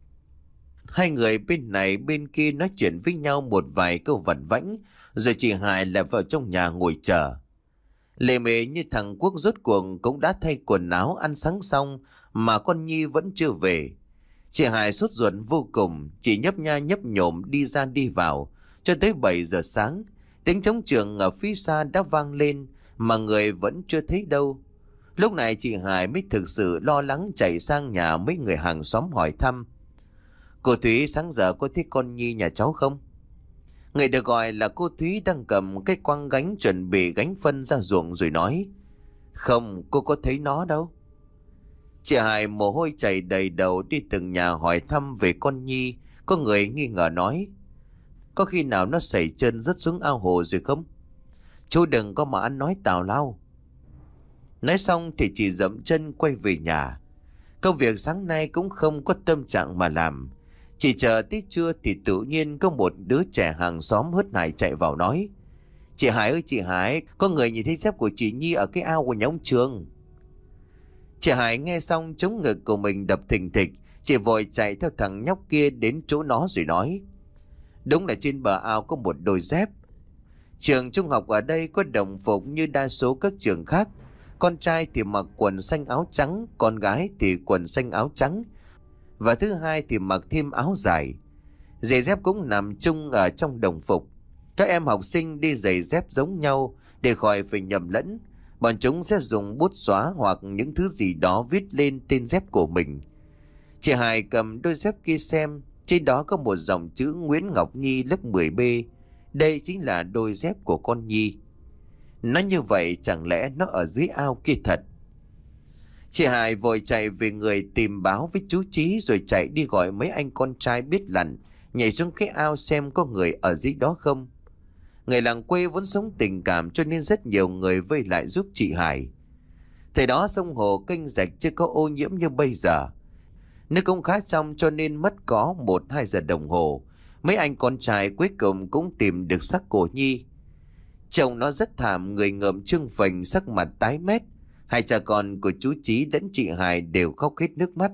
Speaker 1: Hai người bên này bên kia nói chuyện với nhau một vài câu vẩn vãnh, rồi chị Hải lại vào trong nhà ngồi chờ. Lề mề như thằng Quốc rốt cuộc cũng đã thay quần áo ăn sáng xong mà con Nhi vẫn chưa về. Chị Hải sốt ruột vô cùng, chỉ nhấp nha nhấp nhổm đi ra đi vào. Cho tới bảy giờ sáng, tiếng trống trường ở phía xa đã vang lên mà người vẫn chưa thấy đâu. Lúc này chị Hải mới thực sự lo lắng chạy sang nhà mấy người hàng xóm hỏi thăm: Cô Thúy, sáng giờ có thấy con Nhi nhà cháu không? Người được gọi là cô Thúy đang cầm cái quăng gánh chuẩn bị gánh phân ra ruộng rồi nói: Không, cô có thấy nó đâu. Chị Hải mồ hôi chảy đầy đầu đi từng nhà hỏi thăm về con Nhi. Có người nghi ngờ nói: Có khi nào nó sẩy chân rớt xuống ao hồ rồi không? Chú đừng có mà ăn nói tào lao. Nói xong thì chị dậm chân quay về nhà. Công việc sáng nay cũng không có tâm trạng mà làm. Chỉ chờ tới trưa thì tự nhiên có một đứa trẻ hàng xóm hớt hải chạy vào nói: Chị Hải ơi chị Hải, có người nhìn thấy dép của chị Nhi ở cái ao của nhà ông Trường. Chị Hải nghe xong chống ngực của mình đập thình thịch. Chị vội chạy theo thằng nhóc kia đến chỗ nó rồi nói: Đúng là trên bờ ao có một đôi dép. Trường trung học ở đây có đồng phục như đa số các trường khác. Con trai thì mặc quần xanh áo trắng, con gái thì quần xanh áo trắng, và thứ hai thì mặc thêm áo dài. Giày dép cũng nằm chung ở trong đồng phục. Các em học sinh đi giày dép giống nhau để khỏi phải nhầm lẫn. Bọn chúng sẽ dùng bút xóa hoặc những thứ gì đó viết lên tên dép của mình. Chị Hải cầm đôi dép kia xem, trên đó có một dòng chữ Nguyễn Ngọc Nhi lớp mười B. Đây chính là đôi dép của con Nhi. Nói như vậy chẳng lẽ nó ở dưới ao kia thật? Chị Hải vội chạy về người tìm báo với chú Chí, rồi chạy đi gọi mấy anh con trai biết lặn nhảy xuống cái ao xem có người ở dưới đó không. Người làng quê vốn sống tình cảm cho nên rất nhiều người vây lại giúp chị Hải. Thời đó sông hồ kênh rạch chưa có ô nhiễm như bây giờ. Nước cũng khá trong cho nên mất có một hai giờ đồng hồ, mấy anh con trai cuối cùng cũng tìm được xác của Nhi. Chồng nó rất thảm, người ngợm trương phình, sắc mặt tái mét. Hai cha con của chú Chí lẫn chị Hải đều khóc hết nước mắt.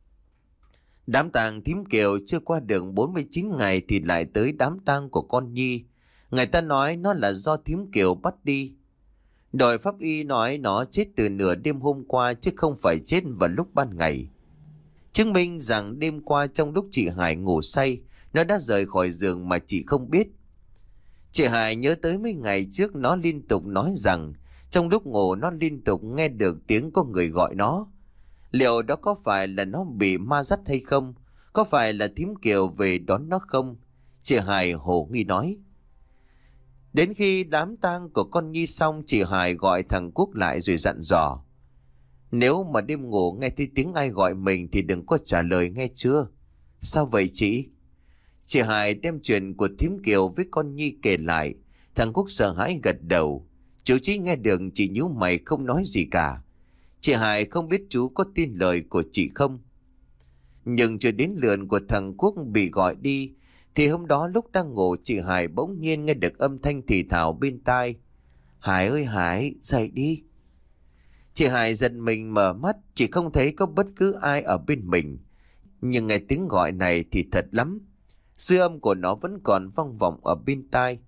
Speaker 1: Đám tang thím Kiều chưa qua được bốn mươi chín ngày thì lại tới đám tang của con Nhi. Người ta nói nó là do thím Kiều bắt đi. Đội pháp y nói nó chết từ nửa đêm hôm qua chứ không phải chết vào lúc ban ngày. Chứng minh rằng đêm qua trong lúc chị Hải ngủ say, nó đã rời khỏi giường mà chị không biết. Chị Hải nhớ tới mấy ngày trước nó liên tục nói rằng trong lúc ngủ nó liên tục nghe được tiếng có người gọi nó. Liệu đó có phải là nó bị ma dắt hay không? Có phải là thím Kiều về đón nó không? Chị Hải hồ nghi nói. Đến khi đám tang của con Nhi xong, chị Hải gọi thằng Quốc lại rồi dặn dò: Nếu mà đêm ngủ nghe thấy tiếng ai gọi mình thì đừng có trả lời nghe chưa? Sao vậy chị? Chị Hải đem chuyện của thím Kiều với con Nhi kể lại. Thằng Quốc sợ hãi gật đầu. Chú Chí nghe được chỉ nhíu mày không nói gì cả. Chị Hải không biết chú có tin lời của chị không. Nhưng chưa đến lượt của thằng Quốc bị gọi đi thì hôm đó lúc đang ngủ, chị Hải bỗng nhiên nghe được âm thanh thì thào bên tai: Hải ơi Hải, dậy đi. Chị Hải giật mình mở mắt, chị không thấy có bất cứ ai ở bên mình. nhưng nghe tiếng gọi này thì thật lắm. Dư âm của nó vẫn còn vang vọng ở bên tai.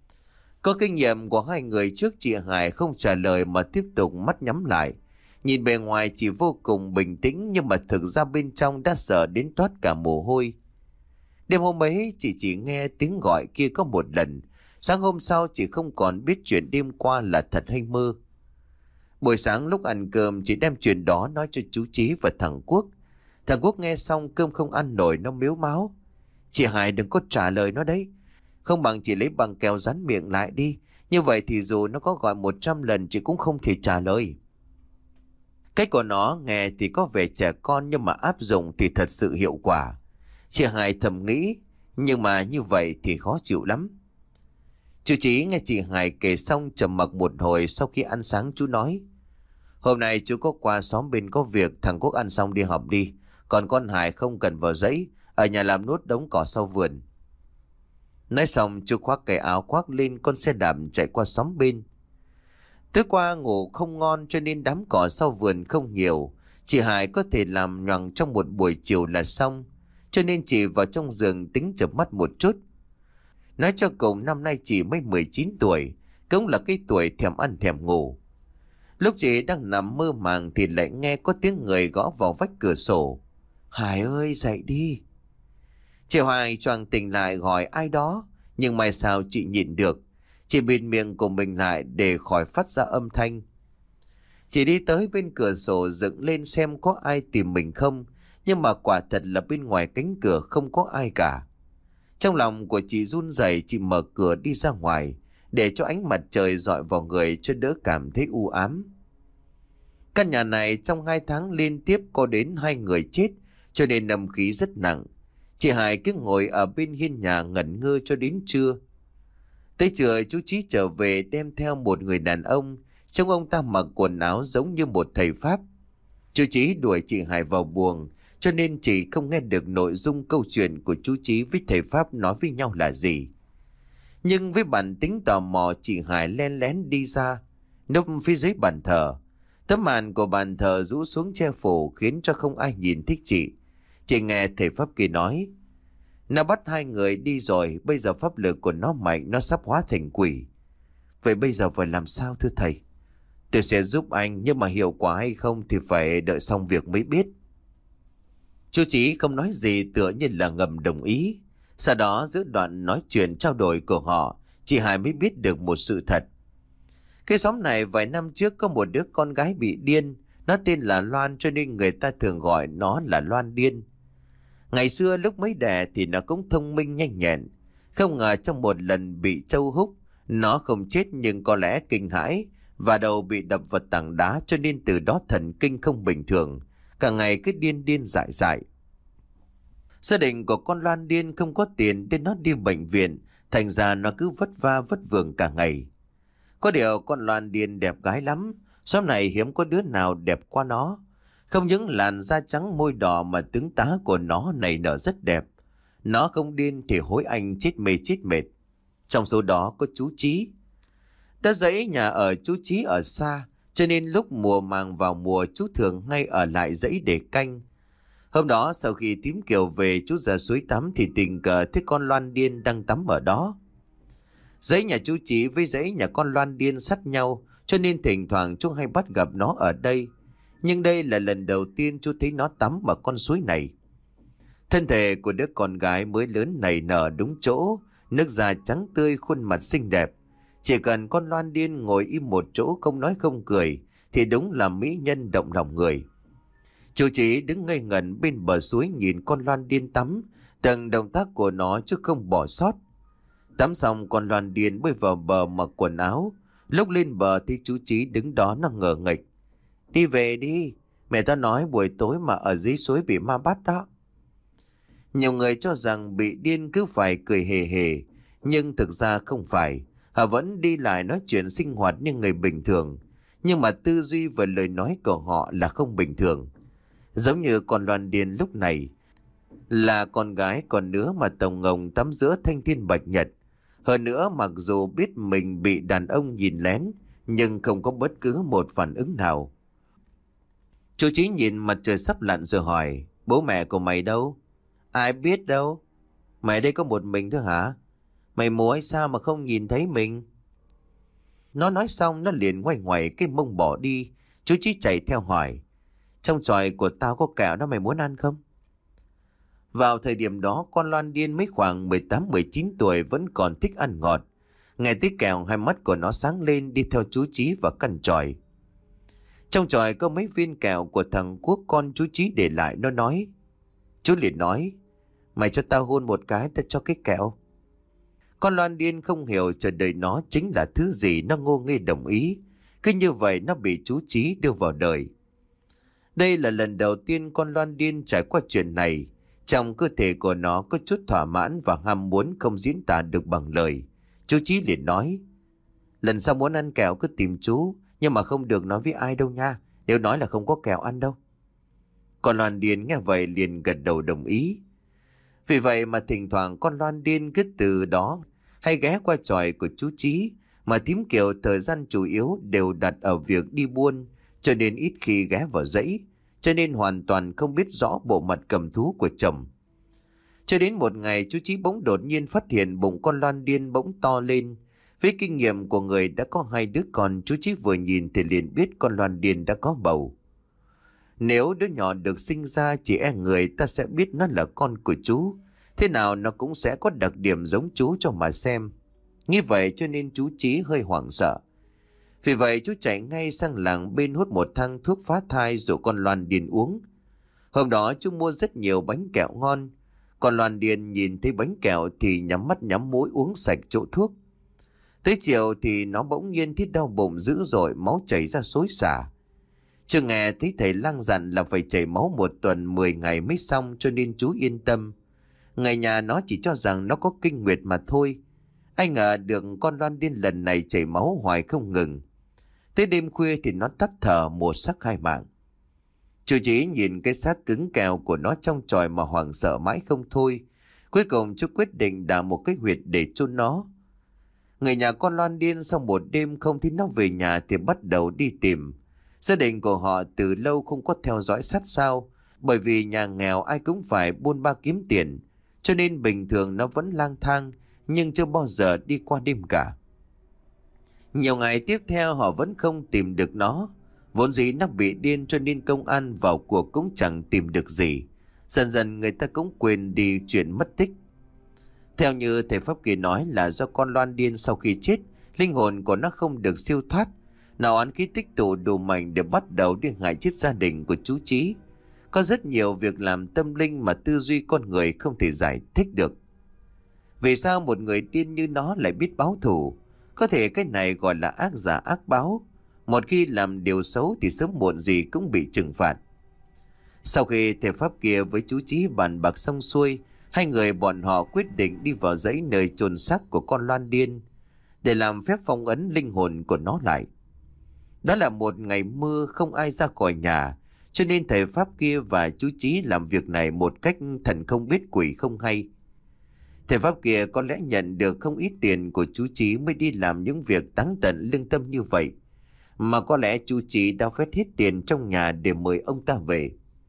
Speaker 1: Có kinh nghiệm của hai người trước, chị Hải không trả lời mà tiếp tục mắt nhắm lại. Nhìn bề ngoài chỉ vô cùng bình tĩnh, nhưng mà thực ra bên trong đã sợ đến toát cả mồ hôi. Đêm hôm ấy chị chỉ nghe tiếng gọi kia có một lần. Sáng hôm sau chị không còn biết chuyện đêm qua là thật hay mơ. Buổi sáng lúc ăn cơm, chị đem chuyện đó nói cho chú Chí và thằng Quốc. Thằng Quốc nghe xong cơm không ăn nổi, nó mếu máo. Chị Hải đừng có trả lời nó đấy. Không bằng chị lấy băng keo dán miệng lại đi. Như vậy thì dù nó có gọi một trăm lần chị cũng không thể trả lời. Cách của nó nghe thì có vẻ trẻ con, nhưng mà áp dụng thì thật sự hiệu quả. Chị Hải thầm nghĩ, nhưng mà như vậy thì khó chịu lắm. Chú Chí nghe chị Hải kể xong trầm mặc một hồi. Sau khi ăn sáng chú nói: Hôm nay chú có qua xóm bên có việc, thằng Quốc ăn xong đi họp đi. Còn con Hải không cần vào dãy, ở nhà làm nốt đống cỏ sau vườn. Nói xong chú khoác cái áo khoác lên con xe đạp chạy qua xóm bên. Tối qua ngủ không ngon cho nên đám cỏ sau vườn không nhiều. Chị Hải có thể làm nhoằng trong một buổi chiều là xong, cho nên chị vào trong giường tính chợp mắt một chút. Nói cho cùng năm nay chị mới mười chín tuổi, cũng là cái tuổi thèm ăn thèm ngủ. Lúc chị đang nằm mơ màng thì lại nghe có tiếng người gõ vào vách cửa sổ. Hải ơi, dậy đi. Chị Hoài choàng tỉnh lại gọi ai đó, nhưng may sao chị nhịn được. Chị bịt miệng của mình lại để khỏi phát ra âm thanh. Chị đi tới bên cửa sổ dựng lên xem có ai tìm mình không, nhưng mà quả thật là bên ngoài cánh cửa không có ai cả. Trong lòng của chị run rẩy, chị mở cửa đi ra ngoài để cho ánh mặt trời rọi vào người cho đỡ cảm thấy u ám. Căn nhà này trong hai tháng liên tiếp có đến hai người chết, cho nên âm khí rất nặng. Chị Hải cứ ngồi ở bên hiên nhà ngẩn ngơ cho đến trưa. Tới trưa chú Chí trở về đem theo một người đàn ông. Trông ông ta mặc quần áo giống như một thầy Pháp. Chú Chí đuổi chị Hải vào buồng, cho nên chị không nghe được nội dung câu chuyện của chú Chí với thầy Pháp nói với nhau là gì. Nhưng với bản tính tò mò, chị Hải len lén đi ra, núp phía dưới bàn thờ. Tấm màn của bàn thờ rũ xuống che phủ khiến cho không ai nhìn thích chị. Chị nghe thầy Pháp kia nói: Nó bắt hai người đi rồi, bây giờ pháp lực của nó mạnh, nó sắp hóa thành quỷ. Vậy bây giờ phải làm sao thưa thầy? Tôi sẽ giúp anh, nhưng mà hiệu quả hay không thì phải đợi xong việc mới biết. Chú Chí không nói gì, tựa như là ngầm đồng ý. Sau đó giữa đoạn nói chuyện trao đổi của họ, chị Hải mới biết được một sự thật. Cái xóm này vài năm trước có một đứa con gái bị điên. Nó tên là Loan, cho nên người ta thường gọi nó là Loan điên. Ngày xưa lúc mới đẻ thì nó cũng thông minh nhanh nhẹn. Không ngờ trong một lần bị trâu húc, nó không chết nhưng có lẽ kinh hãi và đầu bị đập vào tảng đá, cho nên từ đó thần kinh không bình thường, cả ngày cứ điên điên dại dại. Gia đình của con Loan điên không có tiền nên nó đi bệnh viện, thành ra nó cứ vất vả vất vưởng cả ngày. Có điều con Loan điên đẹp gái lắm, xóm này hiếm có đứa nào đẹp qua nó. Không những làn da trắng môi đỏ mà tướng tá của nó nảy nở rất đẹp. Nó không điên thì hối anh chết mê chết mệt. Trong số đó có chú Chí. Đất dãy nhà ở chú Chí ở xa, cho nên lúc mùa màng vào mùa chú thường ngay ở lại dãy để canh. Hôm đó sau khi Tím Kiều về, chú ra suối tắm thì tình cờ thấy con Loan điên đang tắm ở đó. Dãy nhà chú Chí với dãy nhà con Loan điên sát nhau, cho nên thỉnh thoảng chú hay bắt gặp nó ở đây. Nhưng đây là lần đầu tiên chú thấy nó tắm ở con suối này. Thân thể của đứa con gái mới lớn này nở đúng chỗ, nước da trắng tươi, khuôn mặt xinh đẹp. Chỉ cần con Loan điên ngồi im một chỗ không nói không cười thì đúng là mỹ nhân động lòng người. Chú Chí đứng ngây ngẩn bên bờ suối nhìn con Loan điên tắm, từng động tác của nó chứ không bỏ sót. Tắm xong con Loan điên bơi vào bờ mặc quần áo. Lúc lên bờ thì chú Chí đứng đó nó ngờ nghệch. Đi về đi, mẹ ta nói buổi tối mà ở dưới suối bị ma bắt đó. Nhiều người cho rằng bị điên cứ phải cười hề hề, nhưng thực ra không phải. Họ vẫn đi lại nói chuyện sinh hoạt như người bình thường, nhưng mà tư duy và lời nói của họ là không bình thường. Giống như con Loan điên lúc này là con gái còn nữa mà tổng ngồng tắm giữa thanh thiên bạch nhật. Hơn nữa mặc dù biết mình bị đàn ông nhìn lén, nhưng không có bất cứ một phản ứng nào. Chú Chí nhìn mặt trời sắp lặn rồi hỏi: Bố mẹ của mày đâu? Ai biết đâu. Mày đây có một mình thôi hả? Mày mù hay sao mà không nhìn thấy mình? Nó nói xong nó liền ngoay ngoẩy cái mông bỏ đi. Chú Chí chạy theo hỏi. Trong chòi của tao có kẹo đó, mày muốn ăn không? Vào thời điểm đó con Loan Điên mới khoảng mười tám mười chín tuổi vẫn còn thích ăn ngọt. Nghe tiếng kẹo hai mắt của nó sáng lên đi theo chú Chí vào căn chòi. Trong chòi có mấy viên kẹo của thằng Quốc con chú Chí để lại, nó nói. Chú liền nói, mày cho tao hôn một cái tao cho cái kẹo. Con Loan Điên không hiểu chờ đợi nó chính là thứ gì, nó ngô nghê đồng ý. Cứ như vậy nó bị chú Chí đưa vào đời. Đây là lần đầu tiên con Loan Điên trải qua chuyện này. Trong cơ thể của nó có chút thỏa mãn và ham muốn không diễn tả được bằng lời. Chú Chí liền nói, lần sau muốn ăn kẹo cứ tìm chú, nhưng mà không được nói với ai đâu nha, nếu nói là không có kẹo ăn đâu. Con Loan Điên nghe vậy liền gật đầu đồng ý. Vì vậy mà thỉnh thoảng con Loan Điên cứ từ đó hay ghé qua chòi của chú Chí, mà thím Kiều thời gian chủ yếu đều đặt ở việc đi buôn, cho nên ít khi ghé vào dãy, cho nên hoàn toàn không biết rõ bộ mặt cầm thú của chồng. Cho đến một ngày chú Chí bỗng đột nhiên phát hiện bụng con Loan Điên bỗng to lên. Với kinh nghiệm của người đã có hai đứa con, chú Chí vừa nhìn thì liền biết con Loan Điên đã có bầu. Nếu đứa nhỏ được sinh ra chỉ e người ta sẽ biết nó là con của chú, thế nào nó cũng sẽ có đặc điểm giống chú cho mà xem. Như vậy cho nên chú Chí hơi hoảng sợ. Vì vậy chú chạy ngay sang làng bên hút một thang thuốc phá thai rồi con Loan Điên uống. Hôm đó chú mua rất nhiều bánh kẹo ngon. Con Loan Điên nhìn thấy bánh kẹo thì nhắm mắt nhắm mũi uống sạch chỗ thuốc. Tới chiều thì nó bỗng nhiên thấy đau bụng dữ dội, máu chảy ra xối xả. Chưa nghe thấy thầy lang dặn là phải chảy máu một tuần mười ngày mới xong, cho nên chú yên tâm. Người nhà nó chỉ cho rằng nó có kinh nguyệt mà thôi. Ai ngờ được con Loan Điên lần này chảy máu hoài không ngừng. Tới đêm khuya thì nó tắt thở một xác hai mạng. Chú Chí nhìn cái xác cứng kèo của nó trong chòi mà hoảng sợ mãi không thôi. Cuối cùng chú quyết định đào một cái huyệt để chôn nó. Người nhà con Loan Điên sau một đêm không thấy nó về nhà thì bắt đầu đi tìm. Gia đình của họ từ lâu không có theo dõi sát sao, bởi vì nhà nghèo ai cũng phải buôn ba kiếm tiền, cho nên bình thường nó vẫn lang thang, nhưng chưa bao giờ đi qua đêm cả. Nhiều ngày tiếp theo họ vẫn không tìm được nó. Vốn dĩ nó bị điên cho nên công an vào cuộc cũng chẳng tìm được gì. Dần dần người ta cũng quên đi chuyện mất tích. Theo như thầy Pháp Kỳ nói là do con Loan Điên sau khi chết, linh hồn của nó không được siêu thoát. Nó oán khí tích tụ đủ mạnh để bắt đầu đi hại chết gia đình của chú Chí. Có rất nhiều việc làm tâm linh mà tư duy con người không thể giải thích được. Vì sao một người điên như nó lại biết báo thù? Có thể cái này gọi là ác giả ác báo. Một khi làm điều xấu thì sớm muộn gì cũng bị trừng phạt. Sau khi thầy Pháp kia với chú Chí bàn bạc xong xuôi, hai người bọn họ quyết định đi vào dãy nơi chôn xác của con Loan Điên để làm phép phong ấn linh hồn của nó lại. Đó là một ngày mưa, không ai ra khỏi nhà, cho nên thầy Pháp kia và chú Chí làm việc này một cách thần không biết quỷ không hay. Thầy Pháp kia có lẽ nhận được không ít tiền của chú Chí mới đi làm những việc táng tận lương tâm như vậy. Mà có lẽ chú Chí đã vét hết tiền trong nhà để mời ông ta về.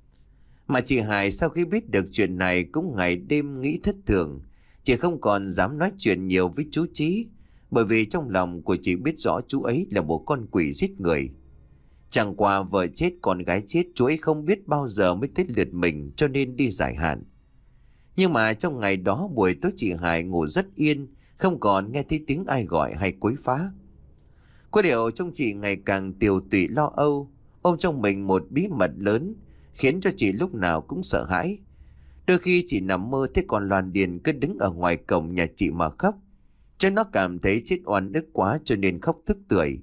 Speaker 1: Mà chị Hải sau khi biết được chuyện này cũng ngày đêm nghĩ thất thường. Chị không còn dám nói chuyện nhiều với chú Chí, bởi vì trong lòng của chị biết rõ chú ấy là một con quỷ giết người. Chẳng qua vợ chết con gái chết, chú ấy không biết bao giờ mới tới lượt mình, cho nên đi giải hạn. Nhưng mà trong ngày đó buổi tối chị Hải ngủ rất yên, không còn nghe thấy tiếng ai gọi hay quấy phá. Có điều trong chị ngày càng tiều tụy lo âu, ôm trong mình một bí mật lớn, khiến cho chị lúc nào cũng sợ hãi. Đôi khi chị nằm mơ thấy con Loan Điên cứ đứng ở ngoài cổng nhà chị mà khóc. Chứ nó cảm thấy chết oan ức quá cho nên khóc thức tưởi.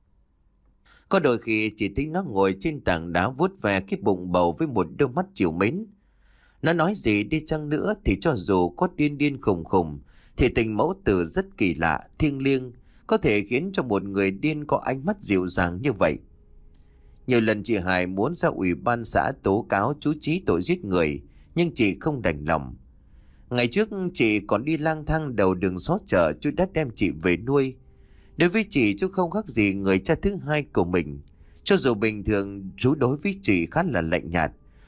Speaker 1: Có đôi khi chỉ thấy nó ngồi trên tảng đá vuốt ve cái bụng bầu với một đôi mắt trìu mến. Nó nói gì đi chăng nữa thì cho dù có điên điên khùng khùng thì tình mẫu tử rất kỳ lạ, thiêng liêng, có thể khiến cho một người điên có ánh mắt dịu dàng như vậy. Nhiều lần chị Hải muốn ra ủy ban xã tố cáo chú Chí tội giết người, nhưng chị không đành lòng. Ngày trước chị còn đi lang thang đầu đường xó chợ, chú đã đem chị về nuôi. Đối với chị, chú không khác gì người cha thứ hai của mình. Cho dù bình thường chú đối với chị khá là lạnh nhạt,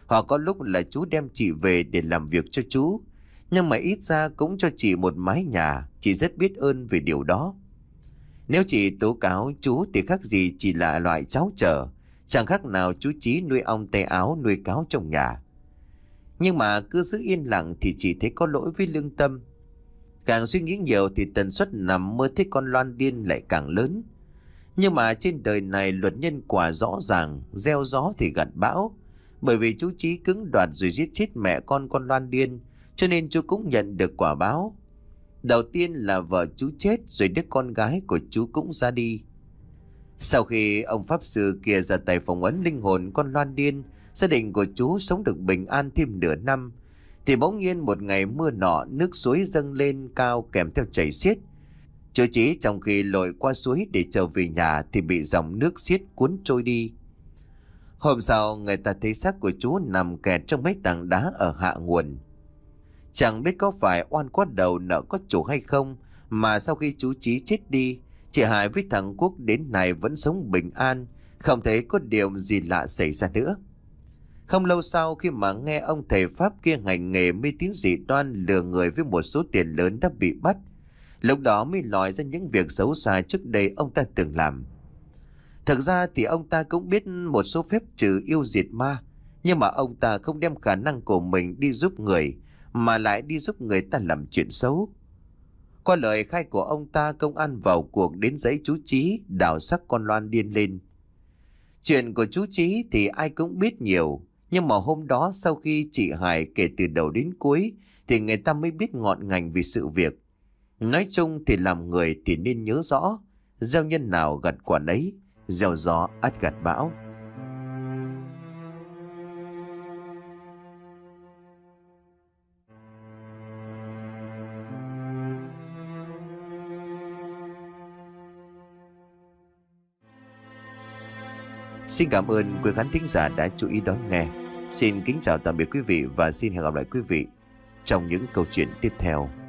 Speaker 1: Hoặc có lúc là chú đem chị về để làm việc cho chú. Nhưng mà ít ra cũng cho chị một mái nhà, chị rất biết ơn về điều đó. Nếu chị tố cáo chú thì khác gì chỉ là loại cháu chở, chẳng khác nào chú Chí nuôi ong tay áo nuôi cáo trong nhà. Nhưng mà cứ giữ yên lặng thì chị thấy có lỗi với lương tâm. Càng suy nghĩ nhiều thì tần suất nằm mơ thấy con Loan điên lại càng lớn. Nhưng mà trên đời này luật nhân quả rõ ràng, gieo gió thì gặt bão. Bởi vì chú Chí cứng đoạt rồi giết chết mẹ con con Loan điên, cho nên chú cũng nhận được quả báo. Đầu tiên là vợ chú chết, rồi đứa con gái của chú cũng ra đi. Sau khi ông pháp sư kia ra tay phỏng ấn linh hồn con Loan điên, gia đình của chú sống được bình an thêm nửa năm. Thì bỗng nhiên một ngày mưa nọ, nước suối dâng lên cao kèm theo chảy xiết. Chú Chí trong khi lội qua suối để trở về nhà thì bị dòng nước xiết cuốn trôi đi. Hôm sau người ta thấy xác của chú nằm kẹt trong mấy tảng đá ở hạ nguồn. Chẳng biết có phải oan có đầu nợ có chủ hay không, mà sau khi chú Chí chết đi, chị Hải với thằng Quốc đến nay vẫn sống bình an, không thấy có điều gì lạ xảy ra nữa. Không lâu sau, khi mà nghe ông thầy Pháp kia hành nghề mê tín dị đoan lừa người với một số tiền lớn đã bị bắt, lúc đó mới lòi ra những việc xấu xa trước đây ông ta từng làm. Thực ra thì ông ta cũng biết một số phép trừ yêu diệt ma, nhưng mà ông ta không đem khả năng của mình đi giúp người, mà lại đi giúp người ta làm chuyện xấu. Qua lời khai của ông ta, công an vào cuộc đến dãy chú Chí đào xác con Loan điên lên. Chuyện của chú Chí thì ai cũng biết nhiều, nhưng mà hôm đó sau khi chị Hải kể từ đầu đến cuối thì người ta mới biết ngọn ngành về sự việc. Nói chung thì làm người thì nên nhớ rõ, gieo nhân nào gặt quả nấy, gieo gió ắt gặt bão. Xin cảm ơn quý khán thính giả đã chú ý đón nghe. Xin kính chào tạm biệt quý vị và xin hẹn gặp lại quý vị trong những câu chuyện tiếp theo.